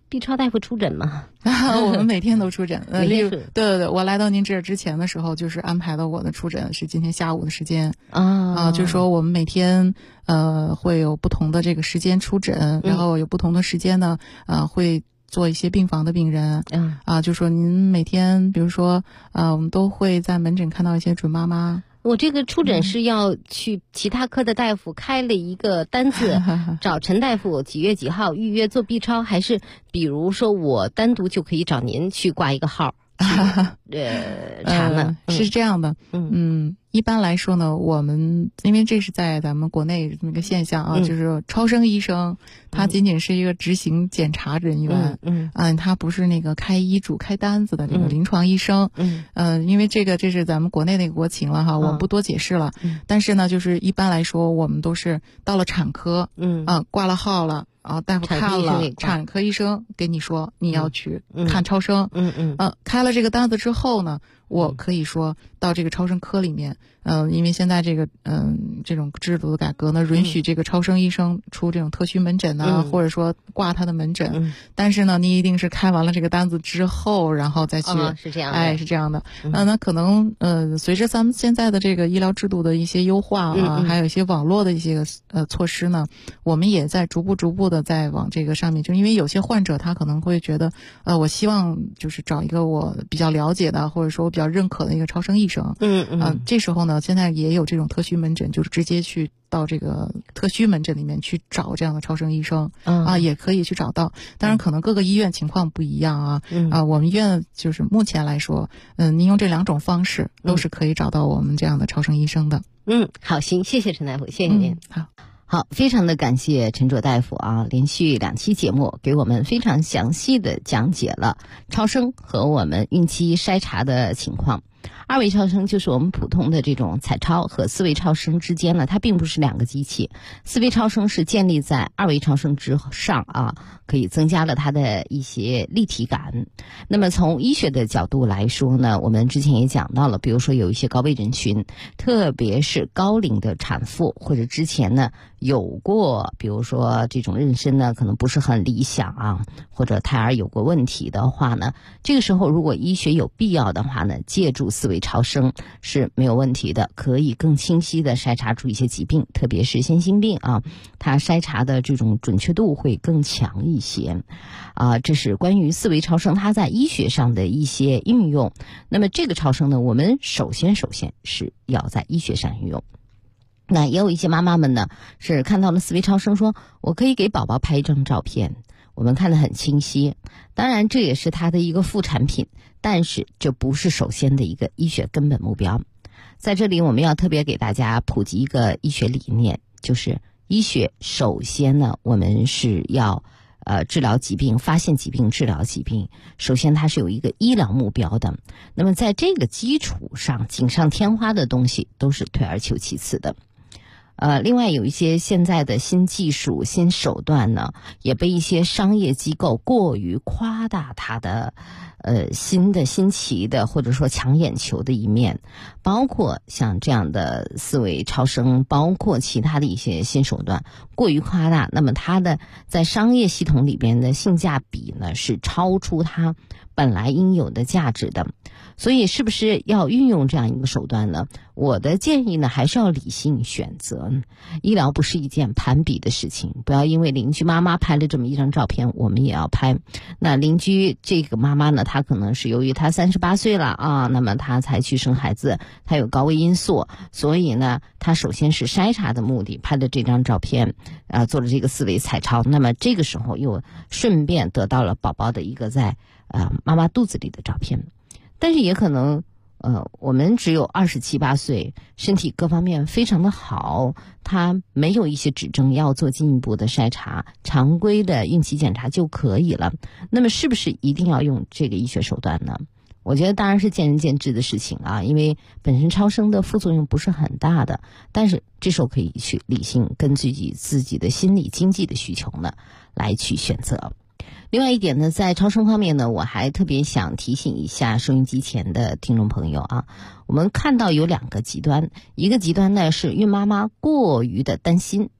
B 超大夫出诊吗？ 我们每天都出诊。 每天对，我来到您这儿之前的时候，就是安排的我的出诊是今天下午的时间就是说我们每天会有不同的这个时间出诊，然后有不同的时间呢会做一些病房的病人，就说您每天，比如说我们都会在门诊看到一些准妈妈。 我这个出诊是要去其他科的大夫开了一个单子，找陈大夫几月几号预约做 B 超，还是比如说我单独就可以找您去挂一个号查呢？ 是这样的，一般来说呢，我们因为这是在咱们国内这么一个现象就是超声医生他仅仅是一个执行检查人员，他不是那个开医嘱开单子的这个临床医生，因为这是咱们国内的一个国情了哈，我们不多解释了。但是呢，就是一般来说，我们都是到了产科，挂了号了。大夫看了，产科医生给你说你要去看超声，开了这个单子之后呢，我可以说到这个超声科里面，因为现在这个这种制度的改革呢，允许这个超声医生出这种特需门诊呢，或者说挂他的门诊，但是呢，你一定是开完了这个单子之后，然后再去， 是这样的， 是这样的。那可能随着咱们现在的这个医疗制度的一些优化还有一些网络的一些措施呢，我们也在逐步的在往这个上面，就因为有些患者他可能会觉得，我希望就是找一个我比较了解的，或者说我比较认可的一个超声医生，这时候呢，现在也有这种特需门诊，就是直接去到这个特需门诊里面去找这样的超声医生，也可以去找到。当然，可能各个医院情况不一样我们医院就是目前来说，您用这2种方式都是可以找到我们这样的超声医生的。 好，行，谢谢陈大夫，谢谢您。好，非常的感谢陈卓大夫连续2期节目给我们非常详细的讲解了超声和我们孕期筛查的情况。2维超声就是我们普通的这种彩超和4维超声之间呢，它并不是2个机器。4维超声是建立在2维超声之上可以增加了它的一些立体感。那么从医学的角度来说呢，我们之前也讲到了，比如说有一些高危人群，特别是高龄的产妇，或者之前呢有过比如说这种妊娠呢可能不是很理想或者胎儿有过问题的话呢，这个时候如果医学有必要的话呢，借助4维超声是没有问题的，可以更清晰的筛查出一些疾病，特别是先心病它筛查的这种准确度会更强一些这是关于4维超声它在医学上的一些应用。那么这个超声呢，我们首先是要在医学上运用。那也有一些妈妈们呢是看到了4维超声，说我可以给宝宝拍一张照片，我们看得很清晰。当然这也是它的一个副产品，但是这不是首先的一个医学根本目标。在这里我们要特别给大家普及一个医学理念，就是医学首先呢，我们是要治疗疾病，发现疾病，治疗疾病，首先它是有一个医疗目标的。那么在这个基础上，锦上添花的东西都是退而求其次的。另外有一些现在的新技术、新手段呢，也被一些商业机构过于夸大它的新奇的或者说抢眼球的一面，包括像这样的4维超声，包括其他的一些新手段过于夸大，那么它的在商业系统里边的性价比呢是超出它本来应有的价值的。所以是不是要运用这样一个手段呢？我的建议呢还是要理性选择。医疗不是一件攀比的事情，不要因为邻居妈妈拍了这么一张照片我们也要拍。那邻居这个妈妈呢，她可能是由于她38岁了那么她才去生孩子，她有高危因素，所以呢她首先是筛查的目的拍的这张照片做了这个4维彩超，那么这个时候又顺便得到了宝宝的一个在妈妈肚子里的照片。但是也可能我们只有27、28岁，身体各方面非常的好，他没有一些指征要做进一步的筛查，常规的孕期检查就可以了。那么是不是一定要用这个医学手段呢？我觉得当然是见仁见智的事情因为本身超声的副作用不是很大的，但是这时候可以去理性根据自己的心理经济的需求呢来去选择。另外一点呢，在超声方面呢，我还特别想提醒一下收音机前的听众朋友我们看到有2个极端，一个极端呢是孕妈妈过于的担心，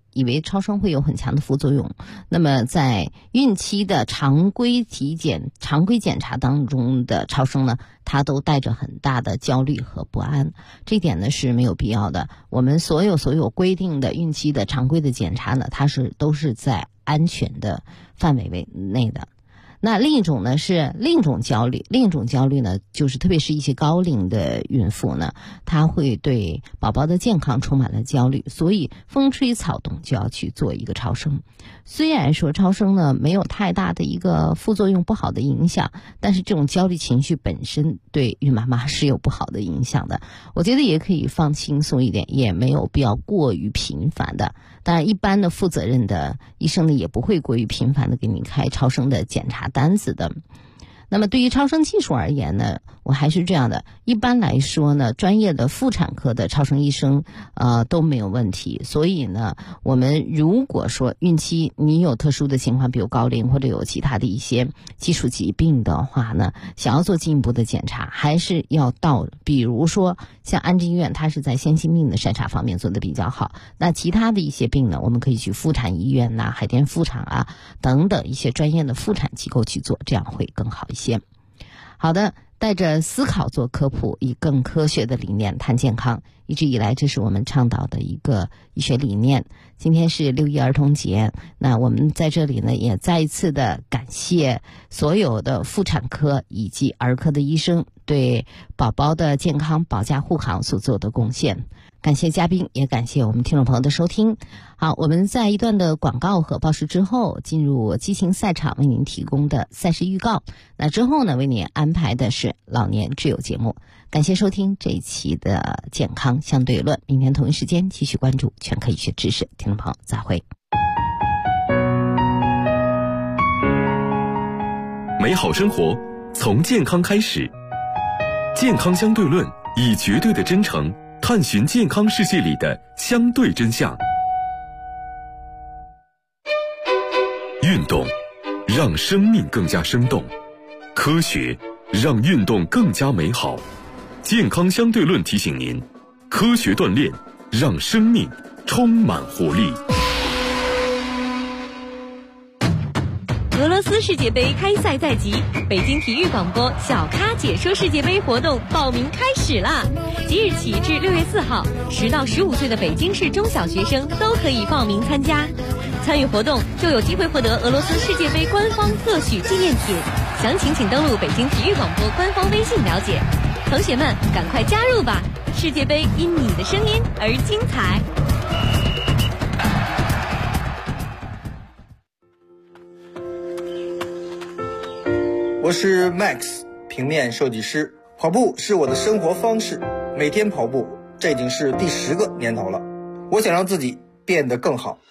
以为超声会有很强的副作用。那么在孕期的常规体检、常规检查当中的超声呢，它都带着很大的焦虑和不安，这一点呢是没有必要的。我们所有规定的孕期的常规的检查呢，它都是在安全的范围内的。那另一种呢是另一种焦虑呢，就是特别是一些高龄的孕妇呢，她会对宝宝的健康充满了焦虑，所以风吹草动就要去做一个超声。虽然说超声呢没有太大的一个副作用不好的影响，但是这种焦虑情绪本身对孕妈妈是有不好的影响的。我觉得也可以放轻松一点，也没有必要过于频繁的。当然一般的负责任的医生呢也不会过于频繁的给你开超声的检查单子的。那么对于超声技术而言呢，我还是这样的，一般来说呢，专业的妇产科的超声医生都没有问题。所以呢，我们如果说孕期你有特殊的情况，比如高龄或者有其他的一些基础疾病的话呢，想要做进一步的检查，还是要到比如说像安贞医院，它是在先期病的筛查方面做的比较好。那其他的一些病呢，我们可以去妇产医院海淀妇产啊等等一些专业的妇产机构去做，这样会更好一些。好的，带着思考做科普，以更科学的理念谈健康，一直以来这是我们倡导的一个医学理念。今天是6一儿童节，那我们在这里呢也再一次的感谢所有的妇产科以及儿科的医生对宝宝的健康保驾护航所做的贡献。感谢嘉宾，也感谢我们听众朋友的收听。好，我们在一段的广告和报时之后，进入激情赛场为您提供的赛事预告。那之后呢，为您安排的是老年挚友节目。感谢收听这一期的健康相对论，明天同一时间继续关注全科医学知识。听众朋友再会。 美好生活从健康开始，健康相对论以绝对的真诚探寻健康世界里的相对真相。运动让生命更加生动，科学让运动更加美好。健康相对论提醒您，科学锻炼让生命充满活力。 俄罗斯世界杯开赛在即，北京体育广播小咖解说世界杯活动报名开始啦！即日起至6月4号，10到15岁的北京市中小学生都可以报名参加。参与活动就有机会获得俄罗斯世界杯官方特许纪念品，详情请登录北京体育广播官方微信了解。同学们，赶快加入吧！世界杯因你的声音而精彩。 我是 Max， 平面设计师。跑步是我的生活方式，每天跑步，这已经是第10个年头了。我想让自己变得更好。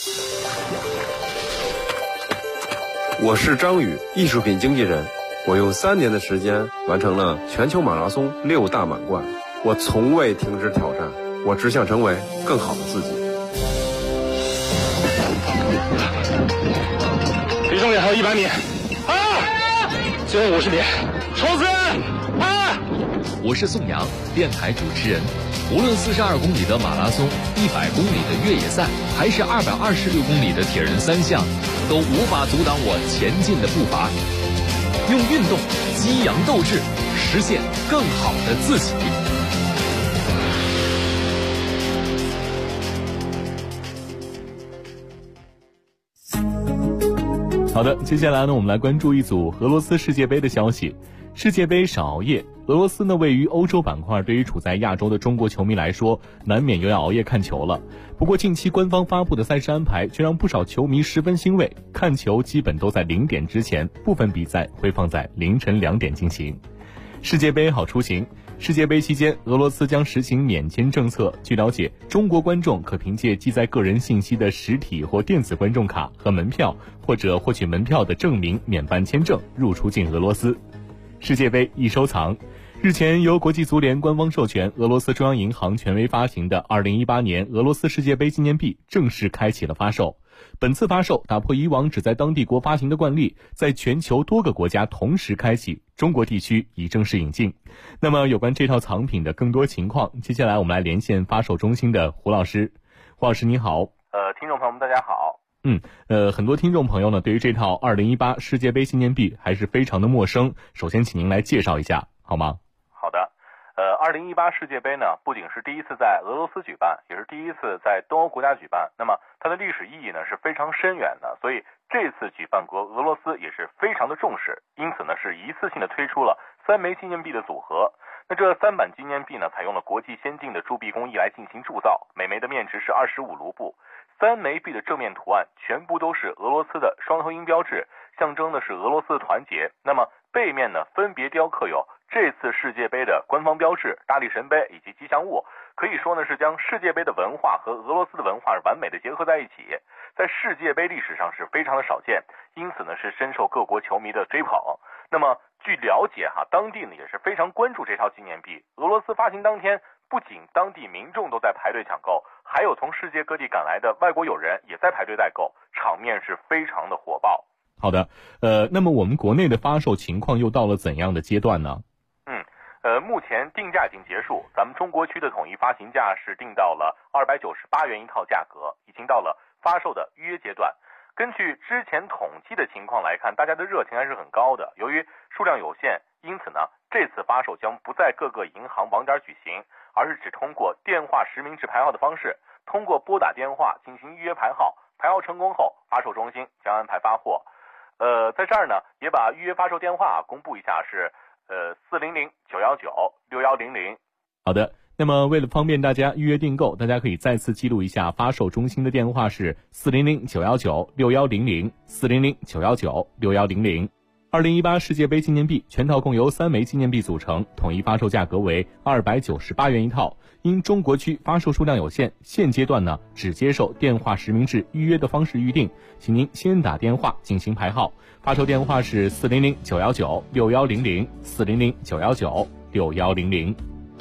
我是张宇，艺术品经纪人。我用3年的时间完成了全球马拉松6大满贯。我从未停止挑战，我只想成为更好的自己。 离终点还有100米。最后50米，冲刺！ 我是宋阳，电台主持人。无论42公里的马拉松、100公里的越野赛，还是226公里的铁人3项，都无法阻挡我前进的步伐。用运动激扬斗志，实现更好的自己。 好的，接下来呢，我们来关注一组俄罗斯世界杯的消息。世界杯少熬夜，俄罗斯呢位于欧洲板块，对于处在亚洲的中国球迷来说，难免又要熬夜看球了。不过近期官方发布的赛事安排却让不少球迷十分欣慰，看球基本都在0点之前，部分比赛会放在凌晨2点进行。世界杯好出行。世界杯期间，俄罗斯将实行免签政策。据了解，中国观众可凭借记载个人信息的实体或电子观众卡和门票，或者获取门票的证明免办签证入出境俄罗斯。世界杯易收藏。日前，由国际足联官方授权，俄罗斯中央银行权威发行的2018年俄罗斯世界杯纪念币正式开启了发售。本次发售打破以往只在当地国发行的惯例，在全球多个国家同时开启，中国地区已正式引进。那么有关这套藏品的更多情况，接下来我们来连线发售中心的胡老师。胡老师你好。 听众朋友们大家好。 很多听众朋友呢对于这套2018世界杯纪念币还是非常的陌生，首先请您来介绍一下好吗？ 好的。2018世界杯呢不仅是第一次在俄罗斯举办，也是第一次在东欧国家举办，那么它的历史意义呢是非常深远的，所以这次举办国俄罗斯也是非常的重视，因此呢是一次性的推出了3枚纪念币的组合。那这3版纪念币呢采用了国际先进的铸币工艺来进行铸造，每枚的面值是25卢布，3枚币的正面图案全部都是俄罗斯的双头鹰标志，象征的是俄罗斯的团结。那么背面呢分别雕刻有这次世界杯的官方标志、大力神杯以及吉祥物，可以说呢是将世界杯的文化和俄罗斯的文化完美的结合在一起，在世界杯历史上是非常的少见，因此呢是深受各国球迷的追捧。那么据了解当地呢也是非常关注这套纪念币。俄罗斯发行当天，不仅当地民众都在排队抢购，还有从世界各地赶来的外国友人也在排队代购，场面是非常的火爆。 好的，那么我们国内的发售情况又到了怎样的阶段呢？ 目前定价已经结束，咱们中国区的统一发行价是定到了298元一套价格，已经到了发售的预约阶段。根据之前统计的情况来看，大家的热情还是很高的。由于数量有限，因此呢，这次发售将不在各个银行网点举行，而是只通过电话实名制排号的方式，通过拨打电话进行预约排号，排号成功后，发售中心将安排发货。在这儿呢，也把预约发售电话公布一下，是400-919-6100。 好的，那么为了方便大家预约订购，大家可以再次记录一下发售中心的电话是400-919-6100 400-919-6100。2018世界杯纪念币全套共由3枚纪念币组成，统一发售价格为298元一套。因中国区发售数量有限，现阶段呢只接受电话实名制预约的方式预定，请您先打电话进行排号。发售电话是400-919-6100 400-919-6100。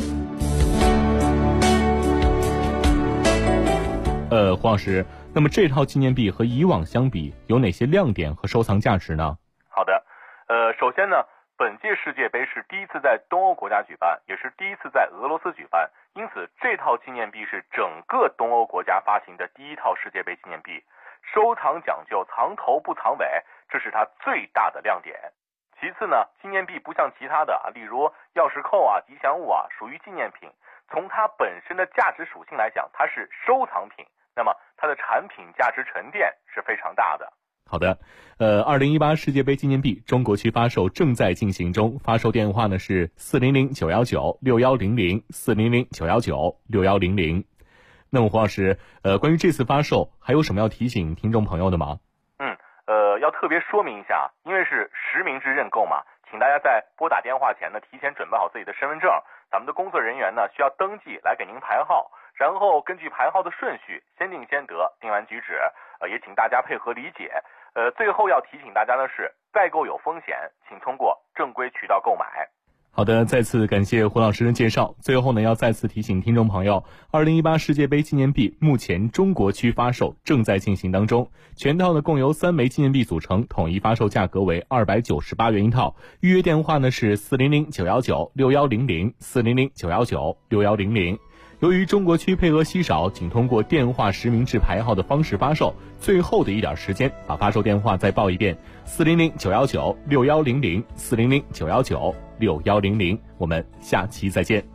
黄老师，那么这套纪念币和以往相比有哪些亮点和收藏价值呢？ 好的，首先呢，本届世界杯是第一次在东欧国家举办，也是第一次在俄罗斯举办，因此这套纪念币是整个东欧国家发行的第一套世界杯纪念币。收藏讲究藏头不藏尾，这是它最大的亮点。其次呢，纪念币不像其他的例如钥匙扣吉祥物属于纪念品，从它本身的价值属性来讲，它是收藏品，那么它的产品价值沉淀是非常大的。 好的，2018世界杯纪念币中国区发售正在进行中，发售电话呢是400-919-6100 400-919-6100。那么黄老师，关于这次发售还有什么要提醒听众朋友的吗？ 要特别说明一下，因为是实名制认购嘛，请大家在拨打电话前呢，提前准备好自己的身份证，咱们的工作人员呢需要登记来给您排号，然后根据排号的顺序先定先得，定完举止，也请大家配合理解。最后要提醒大家的是，代购有风险，请通过正规渠道购买。 好的，再次感谢胡老师的介绍。最后呢，要再次提醒听众朋友，2018世界杯纪念币目前中国区发售正在进行当中，全套呢共由3枚纪念币组成，统一发售价格为298元一套。预约电话呢是400-919-6100 400-919-6100。由于中国区配额稀少，仅通过电话实名制排号的方式发售，最后的一点时间，把发售电话再报一遍：400-919-6100 400-919-6100。我们下期再见。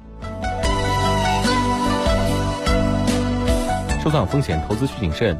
收藏风险，投资需谨慎。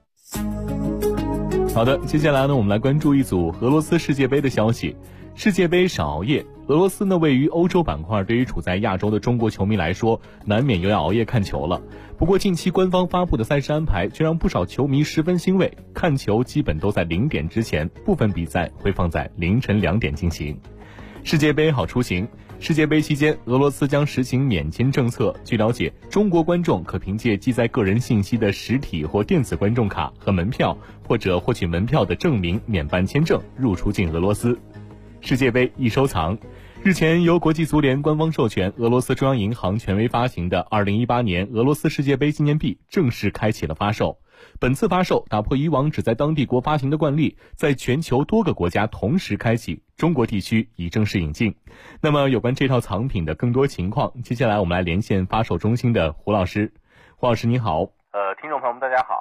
好的，接下来呢，我们来关注一组俄罗斯世界杯的消息。世界杯少熬夜，俄罗斯呢位于欧洲板块，对于处在亚洲的中国球迷来说，难免又要熬夜看球了。不过近期官方发布的赛事安排却让不少球迷十分欣慰，看球基本都在0点之前，部分比赛会放在凌晨2点进行。世界杯好出行。世界杯期间，俄罗斯将实行免签政策。据了解，中国观众可凭借记载个人信息的实体或电子观众卡和门票，或者获取门票的证明免办签证入出境俄罗斯。世界杯易收藏。日前，由国际足联官方授权，俄罗斯中央银行权威发行的2018年俄罗斯世界杯纪念币正式开启了发售。本次发售打破以往只在当地国发行的惯例，在全球多个国家同时开启，中国地区已正式引进。那么有关这套藏品的更多情况，接下来我们来连线发售中心的胡老师。胡老师你好。 听众朋友们大家好。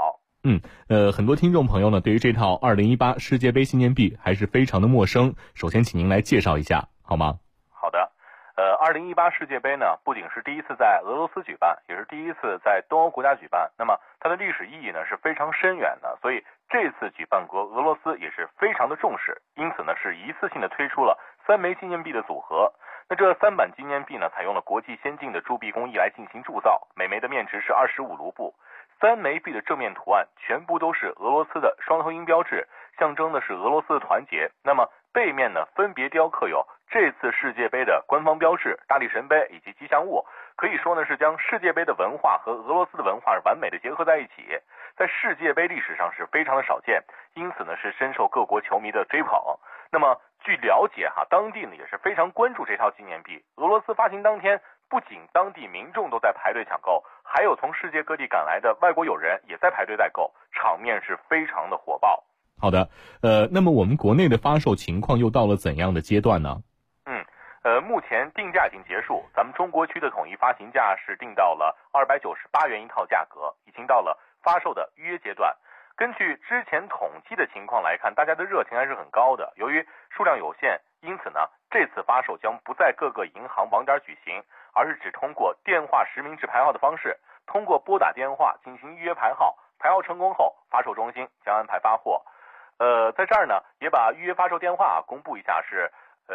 很多听众朋友呢，对于这套2018世界杯纪念币还是非常的陌生。首先，请您来介绍一下，好吗？ 好的。2018世界杯呢，不仅是第一次在俄罗斯举办，也是第一次在东欧国家举办。那么它的历史意义呢是非常深远的，所以这次举办国俄罗斯也是非常的重视，因此呢是一次性的推出了3枚纪念币的组合。那这3版纪念币呢，采用了国际先进的铸币工艺来进行铸造，每枚的面值是25卢布。3枚币的正面图案全部都是俄罗斯的双头鹰标志，象征的是俄罗斯的团结。那么背面呢，分别雕刻有这次世界杯的官方标志、大力神杯以及吉祥物，可以说呢是将世界杯的文化和俄罗斯的文化完美的结合在一起，在世界杯历史上是非常的少见，因此呢是深受各国球迷的追捧。那么据了解当地呢也是非常关注这套纪念币。俄罗斯发行当天，不仅当地民众都在排队抢购，还有从世界各地赶来的外国友人也在排队代购，场面是非常的火爆。 好的，那么我们国内的发售情况又到了怎样的阶段呢？ 目前定价已经结束，咱们中国区的统一发行价是定到了298元一套价格，已经到了发售的预约阶段。根据之前统计的情况来看，大家的热情还是很高的。由于数量有限，因此呢，这次发售将不在各个银行网点举行，而是只通过电话实名制排号的方式，通过拨打电话进行预约排号，排号成功后，发售中心将安排发货。在这儿呢，也把预约发售电话公布一下，是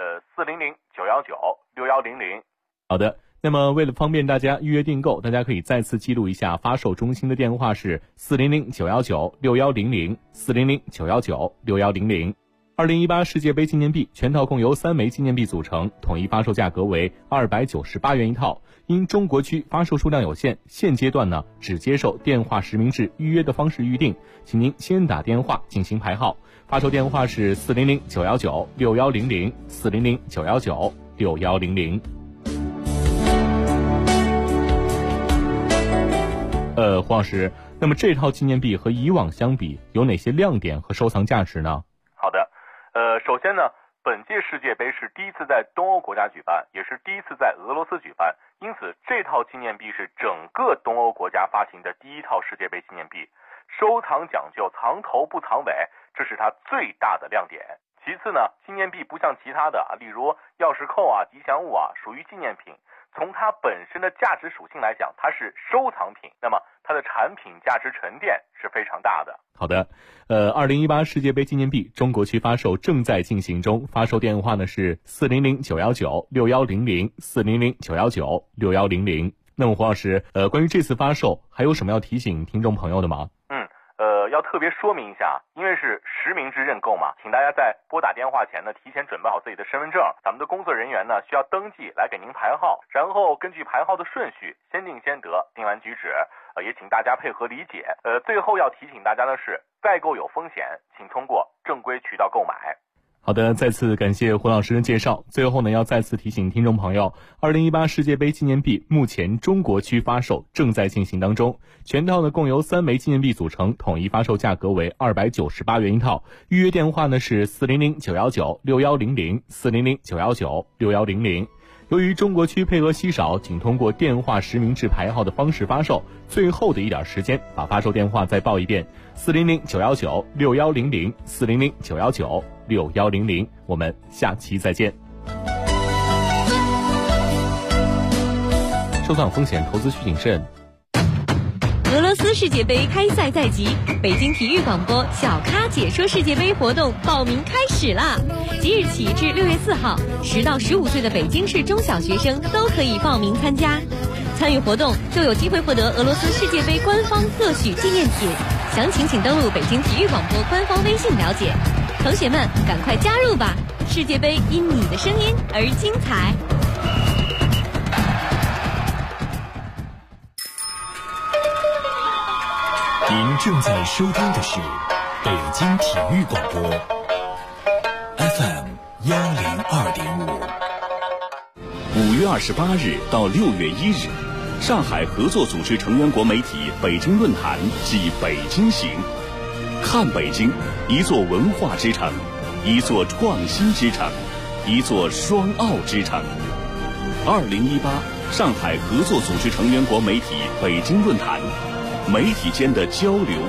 400-919-6100。 好的，那么为了方便大家预约订购，大家可以再次记录一下发售中心的电话是400-919-6100 400-919-6100。2018世界杯纪念币全套共由3枚纪念币组成，统一发售价格为298元一套。因中国区发售数量有限，现阶段呢只接受电话实名制预约的方式预定，请您先打电话进行排号。发售电话是400-919-6100 400-919-6100。黄老师，那么这套纪念币和以往相比，有哪些亮点和收藏价值呢？ 好的，首先呢，本届世界杯是第一次在东欧国家举办，也是第一次在俄罗斯举办，因此这套纪念币是整个东欧国家发行的第一套世界杯纪念币，收藏讲究藏头不藏尾，这是它最大的亮点。其次呢，纪念币不像其他的例如钥匙扣吉祥物属于纪念品，从它本身的价值属性来讲，它是收藏品，那么它的产品价值沉淀是非常大的。 好的，2018世界杯纪念币中国区发售正在进行中，发售电话呢是400-919-6100 400-919-6100。那么黄老师，关于这次发售还有什么要提醒听众朋友的吗？ 要特别说明一下，因为是实名制认购嘛，请大家在拨打电话前呢，提前准备好自己的身份证，咱们的工作人员呢需要登记来给您排号，然后根据排号的顺序，先定先得，定完举止，也请大家配合理解。最后要提醒大家的是，代购有风险，请通过正规渠道购买。 好的，再次感谢胡老师的介绍。最后呢，要再次提醒听众朋友，2018世界杯纪念币目前中国区发售正在进行当中，全套呢共由3枚纪念币组成，统一发售价格为298元一套。预约电话呢是400-919-6100 400-919-6100。由于中国区配额稀少，仅通过电话实名制排号的方式发售，最后的一点时间，把发售电话再报一遍：400-919-6100 400-919-6100。我们下期再见。收藏风险，投资需谨慎。 俄罗斯世界杯开赛在即，北京体育广播小咖解说世界杯活动报名开始啦！即日起至6月4号，10到15岁的北京市中小学生都可以报名参加。参与活动就有机会获得俄罗斯世界杯官方特许纪念品，详情请登录北京体育广播官方微信了解。同学们，赶快加入吧！世界杯因你的声音而精彩。 您正在收听的是北京体育广播 FM 102.5。5月28日到6月1日，上海合作组织成员国媒体北京论坛暨北京行，看北京，一座文化之城，一座创新之城，一座双奥之城。2018上海合作组织成员国媒体北京论坛，媒体间的交流